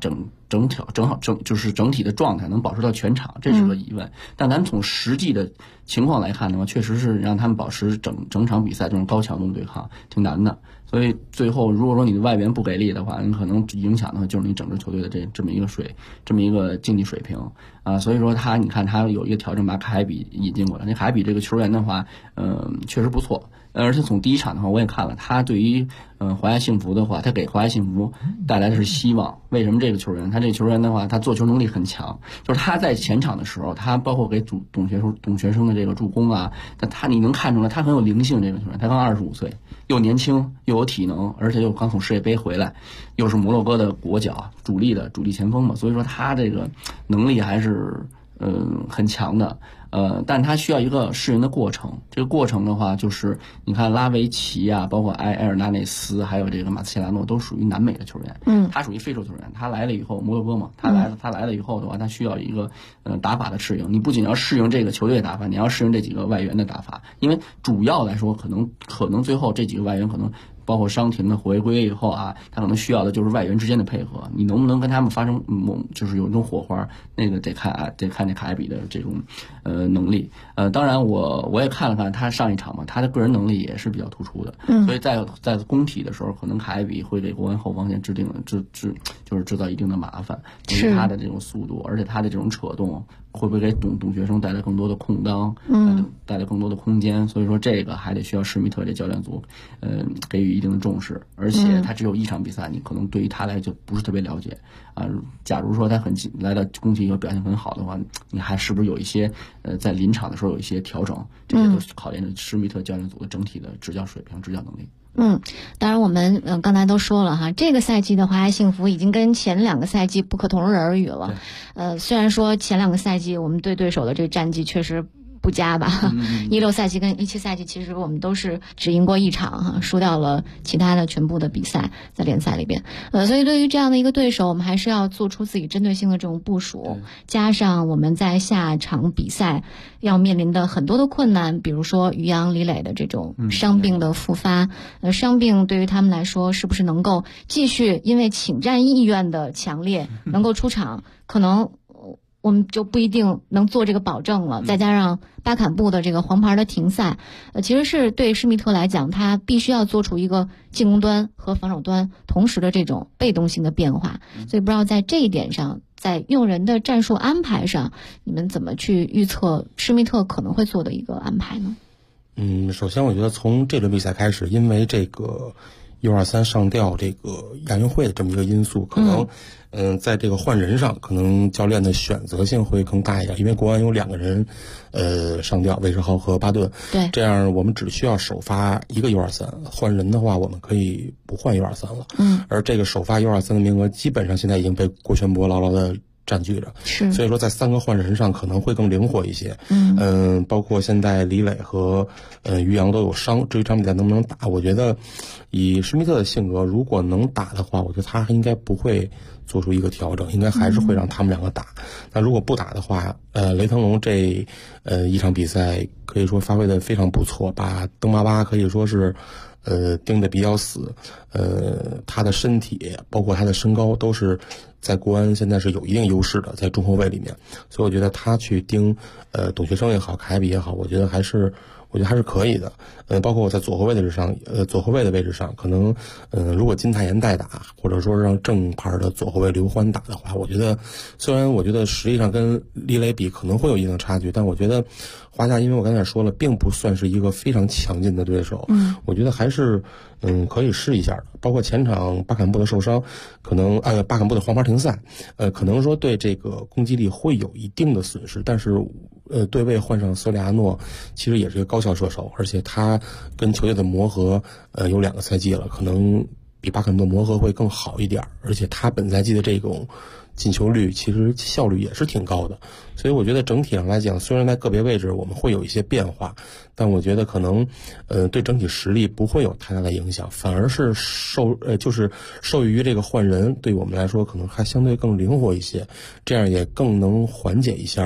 Speaker 5: 整体的状态能保持到全场，这是个疑问。但咱们从实际的情况来看的话，确实是让他们保持整场比赛这种高强度对抗挺难的。所以最后如果说你的外援不给力的话，你可能影响的话就是你整支球队的这么一个竞技水平啊。所以说你看他有一个调整，把凯比引进过来。那凯比这个球员的话，确实不错。而且从第一场的话，我也看了，他对于华夏幸福的话，他给华夏幸福带来的是希望。为什么这个球员？他这个球员的话，他做球能力很强，就是他在前场的时候，他包括给董学生的这个助攻啊，你能看出来他很有灵性。这个球员他刚25岁，又年轻又有体能，而且又刚从世界杯回来，又是摩洛哥的国脚主力前锋嘛，所以说他这个能力还是很强的。但他需要一个适应的过程。这个过程的话，就是你看拉维奇啊，包括埃尔纳内斯，还有这个马斯切拉诺，都属于南美的球员。他属于非洲球员。他来了以后，摩洛哥嘛，他来了以后的话，他需要一个打法的适应。你不仅要适应这个球队打法，你要适应这几个外援的打法。因为主要来说，可能最后这几个外援可能。包括伤停的回归以后啊，他可能需要的就是外援之间的配合，你能不能跟他们发生就是有一种火花，那个得看这凯比的这种能力。当然我也看了看他上一场嘛，他的个人能力也是比较突出的。所以在攻体的时候，可能凯比会给国安后防线就是制造一定的麻烦，因为他的这种速度，而且他的这种扯动。会不会给董学生带来更多的空当，带来更多的空间？所以说这个还得需要施密特这教练组，给予一定的重视。而且他只有一场比赛，你可能对于他来就不是特别了解啊。假如说他来到攻击以后表现很好的话，你还是不是有一些在临场的时候有一些调整？这些都是考验着施密特教练组的整体的执教水平、执教能力。
Speaker 3: 当然我们刚才都说了哈，这个赛季的华夏幸福已经跟前2个赛季不可同日而语了。虽然说前2个赛季我们对手的这个战绩确实不佳吧，16赛季跟17赛季其实我们都是只赢过1场哈，输掉了其他的全部的比赛在联赛里边。所以对于这样的一个对手，我们还是要做出自己针对性的这种部署，加上我们在下场比赛要面临的很多的困难，比如说于洋、李磊的这种伤病的复发。伤病对于他们来说，是不是能够继续因为请战意愿的强烈能够出场，可能我们就不一定能做这个保证了。再加上巴坎布的这个黄牌的停赛，其实是对施密特来讲，他必须要做出一个进攻端和防守端同时的这种被动性的变化。所以不知道在这一点上，在用人的战术安排上，你们怎么去预测施密特可能会做的一个安排呢？
Speaker 4: 首先我觉得从这轮比赛开始，因为这个U23上调这个亚运会的这么一个因素，可能在这个换人上，可能教练的选择性会更大一点，因为国安有2个人上调，韦世豪和巴顿。对，这样我们只需要首发一个 U23， 换人的话我们可以不换 U23 了。而这个首发 U23 的名额基本上现在已经被郭全博牢牢的占据着，所以说在3个换人上可能会更灵活一些。包括现在李磊和于洋都有伤，这一场比赛能不能打？我觉得以施密特的性格，如果能打的话，我觉得他应该不会做出一个调整，应该还是会让他们2个打。那如果不打的话，雷腾龙这一场比赛可以说发挥的非常不错，把邓巴巴可以说是盯得比较死。他的身体包括他的身高都是在国安现在是有一定优势的，在中后卫里面，所以我觉得他去盯董学生也好，凯比也好，我觉得还是可以的。包括我在左后卫的位置上，可能如果金泰妍代打，或者说让正牌的左后卫刘欢打的话，我觉得虽然我觉得实际上跟李磊比可能会有一定的差距，但我觉得华夏因为我刚才说了，并不算是一个非常强劲的对手。我觉得还是可以试一下的。包括前场巴坎布的受伤，可能巴坎布的黄牌停赛，可能说对这个攻击力会有一定的损失，但是对位换上索里亚诺其实也是一个高效射手，而且他跟球队的磨合有2个赛季了，可能比巴坎布磨合会更好一点，而且他本赛季的这种进球率其实效率也是挺高的。所以我觉得整体上来讲，虽然在个别位置我们会有一些变化，但我觉得可能对整体实力不会有太大的影响，反而是就是受益于这个换人对我们来说可能还相对更灵活一些，这样也更能缓解一下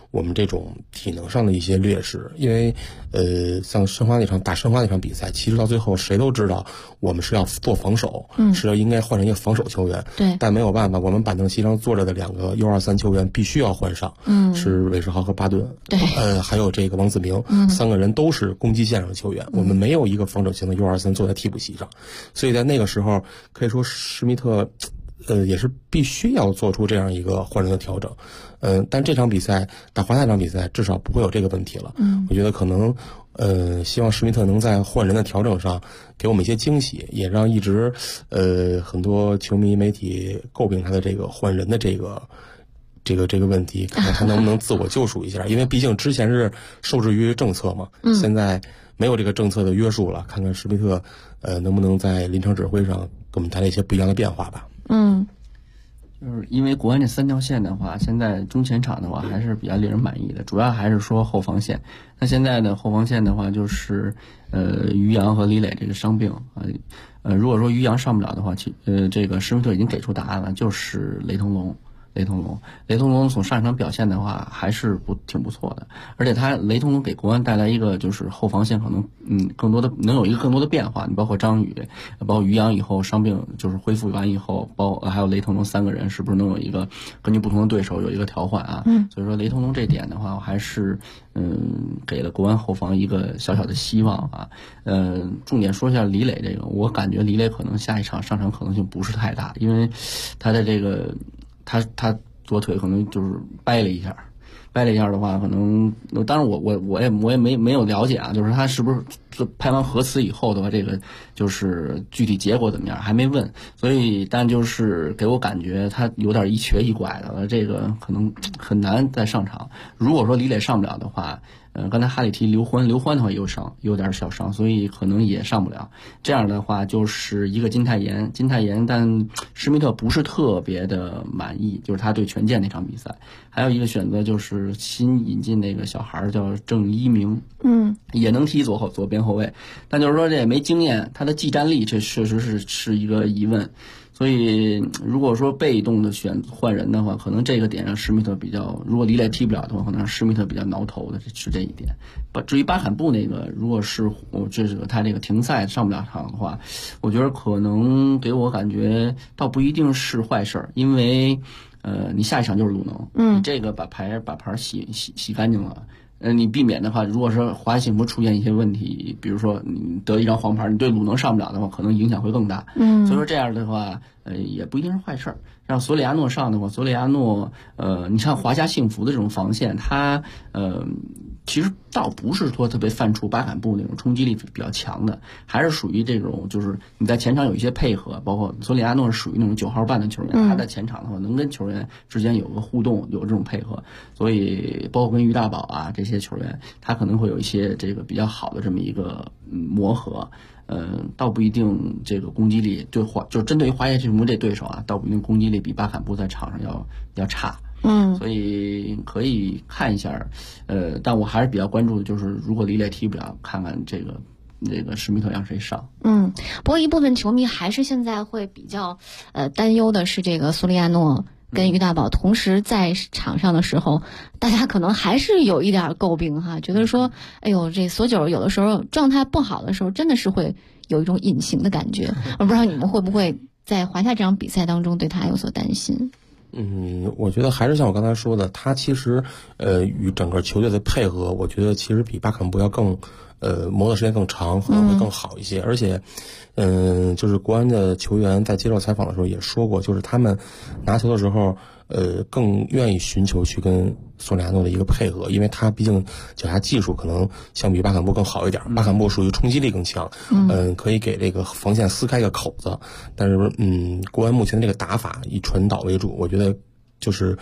Speaker 4: 我们这种体能上的一些劣势。因为像打申花那场比赛，其实到最后谁都知道我们是要做防守，是要应该换成一个防守球员，
Speaker 3: 对，
Speaker 4: 但没有办法，我们板凳席上坐着的2个U23球员必须要换上，是韦世豪和巴顿，
Speaker 3: 对，
Speaker 4: 还有这个王子明，3个人都是攻击线上的球员，我们没有一个防守型的 U23坐在替补席上，所以在那个时候可以说施密特也是必须要做出这样一个换人的调整，但这场比赛打华夏这场比赛至少不会有这个问题了。我觉得可能希望施密特能在换人的调整上给我们一些惊喜，也让一直很多球迷媒体诟病他的这个换人的这个问题，看看他能不能自我救赎一下。因为毕竟之前是受制于政策嘛，现在没有这个政策的约束了，看看施密特能不能在临场指挥上给我们带来一些不一样的变化吧。
Speaker 5: 就是因为国安这3条线的话，现在中前场的话还是比较令人满意的，主要还是说后防线。那现在的后防线的话，就是于洋和李磊这个伤病如果说于洋上不了的话，这个施密特已经给出答案了，就是雷腾龙从上一场表现的话还是挺不错的，而且雷腾龙给国安带来一个就是后防线可能更多的能有一个更多的变化。你包括张宇，包括于洋以后伤病就是恢复完以后，还有雷腾龙3个人是不是能有一个根据不同的对手有一个调换啊？所以说雷腾龙这点的话，我还是给了国安后防一个小小的希望啊。重点说一下李磊这个，我感觉李磊可能下一场上场可能性不是太大，因为他的这个。他左腿可能就是掰了一下的话，可能当然我也没有了解啊，就是他是不是拍完核磁以后的话，这个就是具体结果怎么样还没问，所以但就是给我感觉他有点一瘸一拐的了，这个可能很难再上场。如果说李磊上不了的话，刚才哈里提刘欢的话有点小伤，所以可能也上不了。这样的话就是一个金泰妍，但施密特不是特别的满意，就是他对权健那场比赛。还有一个选择就是新引进那个小孩叫郑一鸣，也能踢左边后卫，但就是说这也没经验，他的技战力这确实是一个疑问。所以如果说被动的换人的话，可能这个点让施密特比较，如果李磊踢不了的话，可能让施密特比较挠头的是这一点。至于巴坎布那个，如果是他这个停赛上不了场的话，我觉得可能给我感觉倒不一定是坏事，因为你下一场就是鲁能，你这个把牌洗干净了。你避免的话，如果说华夏幸福出现一些问题，比如说你得一张黄牌，你对鲁能上不了的话，可能影响会更大。所以说这样的话，也不一定是坏事。让索里亚诺上的话，索里亚诺，你看华夏幸福的这种防线，他其实倒不是说特别犯怵巴坎布那种冲击力比较强的，还是属于这种就是你在前场有一些配合，包括索里亚诺是属于那种9号半的球员，他在前场的话能跟球员之间有个互动，有这种配合，所以包括跟于大宝啊这些球员，他可能会有一些这个比较好的这么一个磨合。倒不一定这个攻击力就针对于华夏幸福这对手啊，倒不一定攻击力比巴坎布在场上要差。所以可以看一下，但我还是比较关注的就是，如果李磊踢不了，看看这个施密特让谁上。
Speaker 3: 不过一部分球迷还是现在会比较担忧的是这个苏利亚诺跟于大宝同时在场上的时候，大家可能还是有一点诟病哈，觉得说，哎呦，这索九有的时候状态不好的时候，真的是会有一种隐形的感觉。我不知道你们会不会在华夏这场比赛当中对他有所担心。
Speaker 4: 我觉得还是像我刚才说的，他其实与整个球队的配合，我觉得其实比巴坎布要更磨的时间更长，可能会更好一些。而且就是国安的球员在接受采访的时候也说过，就是他们拿球的时候更愿意寻求去跟索里亚诺的一个配合，因为他毕竟脚下技术可能相比巴坎布更好一点，巴坎布属于冲击力更强，可以给这个防线撕开一个口子。但是国安目前的这个打法以传导为主，我觉得就是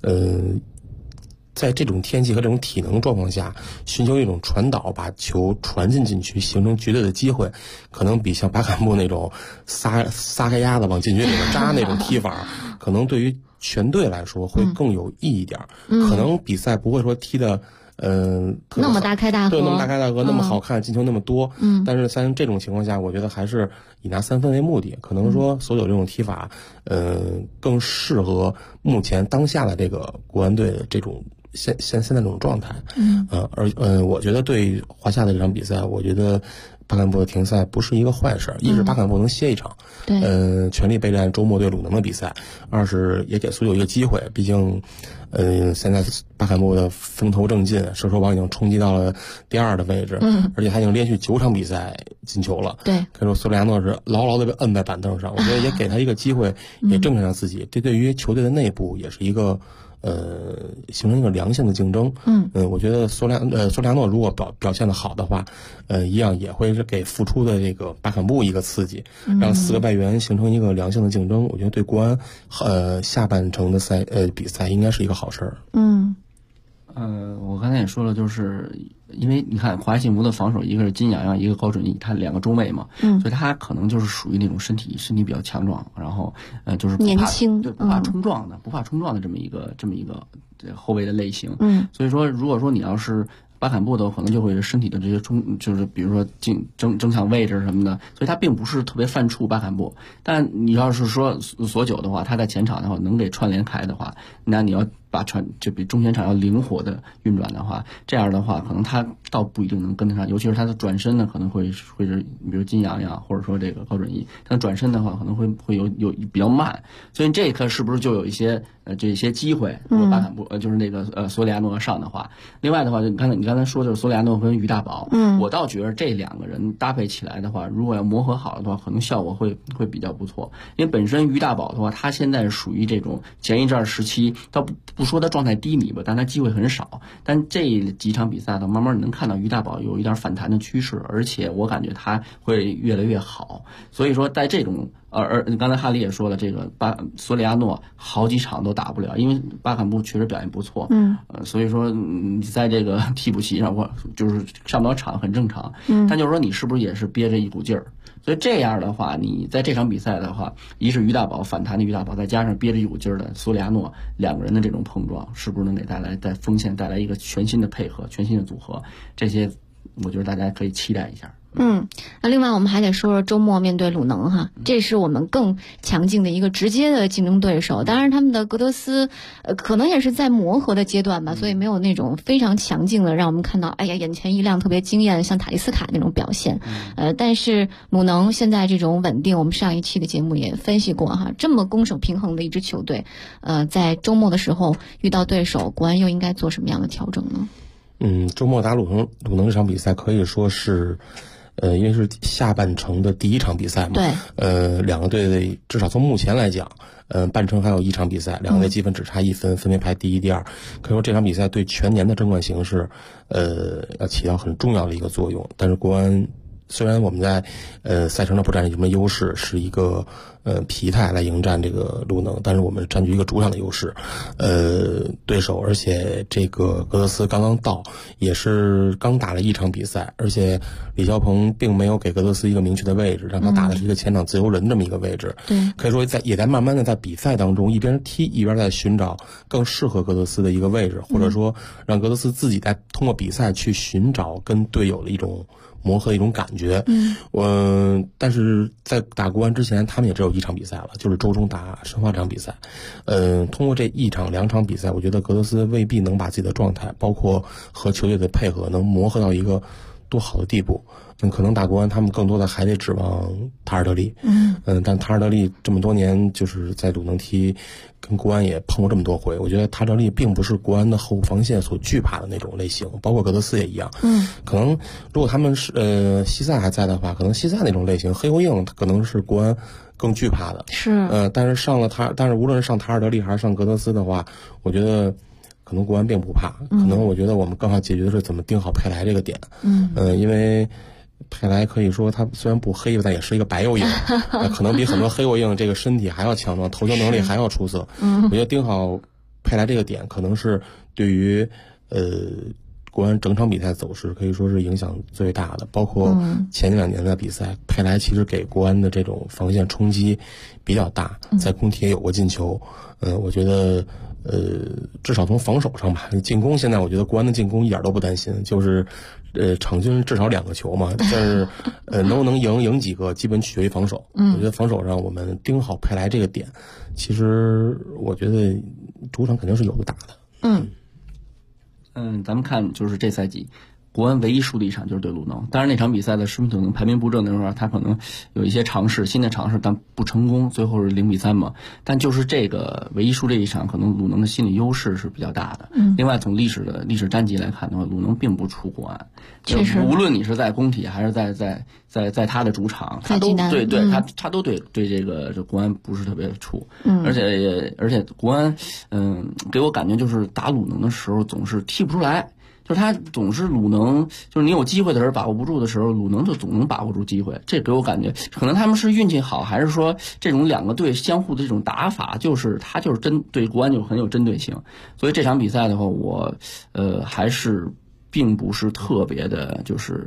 Speaker 4: 在这种天气和这种体能状况下，寻求一种传导，把球传进禁区，形成绝对的机会，可能比像巴坎布那种撒开鸭子往禁区里面扎那种踢法，可能对于全队来说会更有意义一点。可能比赛不会说踢的
Speaker 3: 那么大开大合，
Speaker 4: 对，那么大开大合，那么好看，进球那么多。但是在这种情况下，我觉得还是以拿3分为目的。可能说所有这种踢法，更适合目前当下的这个国安队的这种现在这种状态。我觉得对华夏的这场比赛，我觉得巴坎布的停赛不是一个坏事。一是巴坎布能歇一场，全力备战周末对鲁能的比赛；二是也给苏九一个机会，毕竟，现在巴坎布的风头正劲，射手榜已经冲击到了第2的位置，而且他已经连续9场比赛进球了。
Speaker 3: 对，
Speaker 4: 可以说索里亚诺是牢牢的被摁在板凳上，我觉得也给他一个机会，也证明了自己。这对于球队的内部也是一个。形成一个良性的竞争。我觉得索里亚诺如果表现的好的话，一样也会是给复出的这个巴坎布一个刺激，让4个外援形成一个良性的竞争。我觉得对国安下半程的比赛应该是一个好事儿。
Speaker 5: 我刚才也说了，就是因为你看华夏幸福的防守，一个是金洋洋，一个高准翼，他2个中卫嘛，所以他可能就是属于那种身体比较强壮，然后就是
Speaker 3: 年轻，
Speaker 5: 对，不怕冲撞的这么一个后卫的类型。所以说如果说你要是巴坎布的可能就会身体的这些就是比如说争抢位置什么的，所以他并不是特别犯怵巴坎布。但你要是说索九的话，他在前场的话能给串联开的话，那你要把就比中前场要灵活的运转的话，这样的话可能他倒不一定能跟得上，尤其是他的转身呢可能会是比如金洋洋或者说这个高准翼，他转身的话可能会有比较慢，所以这一刻是不是就有一些这些机会？如果巴坎布就是那个索里亚诺上的话，另外的话，你刚才说就是索里亚诺跟于大宝，我倒觉得这2个人搭配起来的话，如果要磨合好的话，可能效果会比较不错。因为本身于大宝的话，他现在是属于这种前一阵时期，他不说他状态低迷吧，但他机会很少。但这几场比赛呢，慢慢你能看到于大宝有一点反弹的趋势，而且我感觉他会越来越好。所以说，在这种刚才哈利也说了，这个索里亚诺好几场都打不了，因为巴坎布确实表现不错。所以说你在这个替补席上，就是上不了场很正常。但就是说你是不是也是憋着一股劲儿？所以这样的话，你在这场比赛的话，一是于大宝反弹的于大宝，再加上憋着一股劲儿的索里亚诺，2个人的这种碰撞，是不是能给在锋线带来一个全新的配合、全新的组合？这些我觉得大家可以期待一下。
Speaker 3: 那另外我们还得说说周末面对鲁能哈，这是我们更强劲的一个直接的竞争对手。当然他们的格德斯可能也是在磨合的阶段吧，所以没有那种非常强劲的让我们看到哎呀眼前一亮特别惊艳像塔利斯卡那种表现。但是鲁能现在这种稳定，我们上一期的节目也分析过哈，这么攻守平衡的一支球队，在周末的时候遇到对手，国安又应该做什么样的调整呢？
Speaker 4: 周末打鲁能这场比赛可以说是因为是下半程的第1场比赛嘛，
Speaker 3: 对
Speaker 4: ，2个队至少从目前来讲，半程还有1场比赛，2个队积分只差1分，分别排第1、第2。可以说这场比赛对全年的争冠形势，要起到很重要的一个作用。但是国安虽然我们在赛程上不占什么优势，是一个疲态来迎战这个鲁能，但是我们占据一个主场的优势，对手，而且这个格德斯刚刚到，也是刚打了1场比赛，而且李霄鹏并没有给格德斯一个明确的位置，让他打的是一个前场自由人这么一个位置。可以说也在慢慢的在比赛当中一边踢一边在寻找更适合格德斯的一个位置，或者说让格德斯自己在通过比赛去寻找跟队友的一种磨合的一种感觉。但是在打国安之前，他们也只有1场比赛了，就是周中打申花这场比赛。通过这1场2场比赛，我觉得格德斯未必能把自己的状态，包括和球队的配合，能磨合到一个多好的地步。可能打国安他们更多的还得指望塔尔德利。但塔尔德利这么多年就是在鲁能踢，跟国安也碰过这么多回，我觉得塔尔德利并不是国安的后防线所惧怕的那种类型，包括格德斯也一样。可能如果他们是西塞还在的话，可能西塞那种类型黑又硬可能是国安更惧怕的。但是无论是上塔尔德利还是上格德斯的话，我觉得可能国安并不怕，可能我觉得我们更要解决的是怎么盯好佩莱这个点。因为佩莱可以说他虽然不黑，但也是一个白又硬，可能比很多黑又硬这个身体还要强壮，投球能力还要出色。我觉得盯好佩莱这个点，可能是对于国安整场比赛走势可以说是影响最大的。包括前2年的比赛，佩莱其实给国安的这种防线冲击比较大，在工体也有过进球。我觉得至少从防守上吧，进攻现在我觉得国安的进攻一点都不担心，就是场均至少2个球嘛，但是能不能赢几个基本取决于防守。我觉得防守上我们盯好佩莱这个点，其实我觉得主场肯定是有的打的。
Speaker 5: 咱们看就是这赛季国安唯一输的一场就是对鲁能，当然那场比赛的是不是可能排名不正的时候，他可能有一些新的尝试，但不成功，最后是0-3嘛。但就是这个唯一输这一场，可能鲁能的心理优势是比较大的。另外从历史战绩来看的话，鲁能并不出国安，
Speaker 3: 确实，
Speaker 5: 无论你是在工体还是在他的主场，他都对他都对这个国安不是特别怵。而且国安给我感觉就是打鲁能的时候总是踢不出来。就是他总是鲁能，就是你有机会的时候把握不住的时候，鲁能就总能把握住机会。这给我感觉，可能他们是运气好，还是说这种两个队相互的这种打法，他就是针对国安就很有针对性。所以这场比赛的话，我还是并不是特别的，就是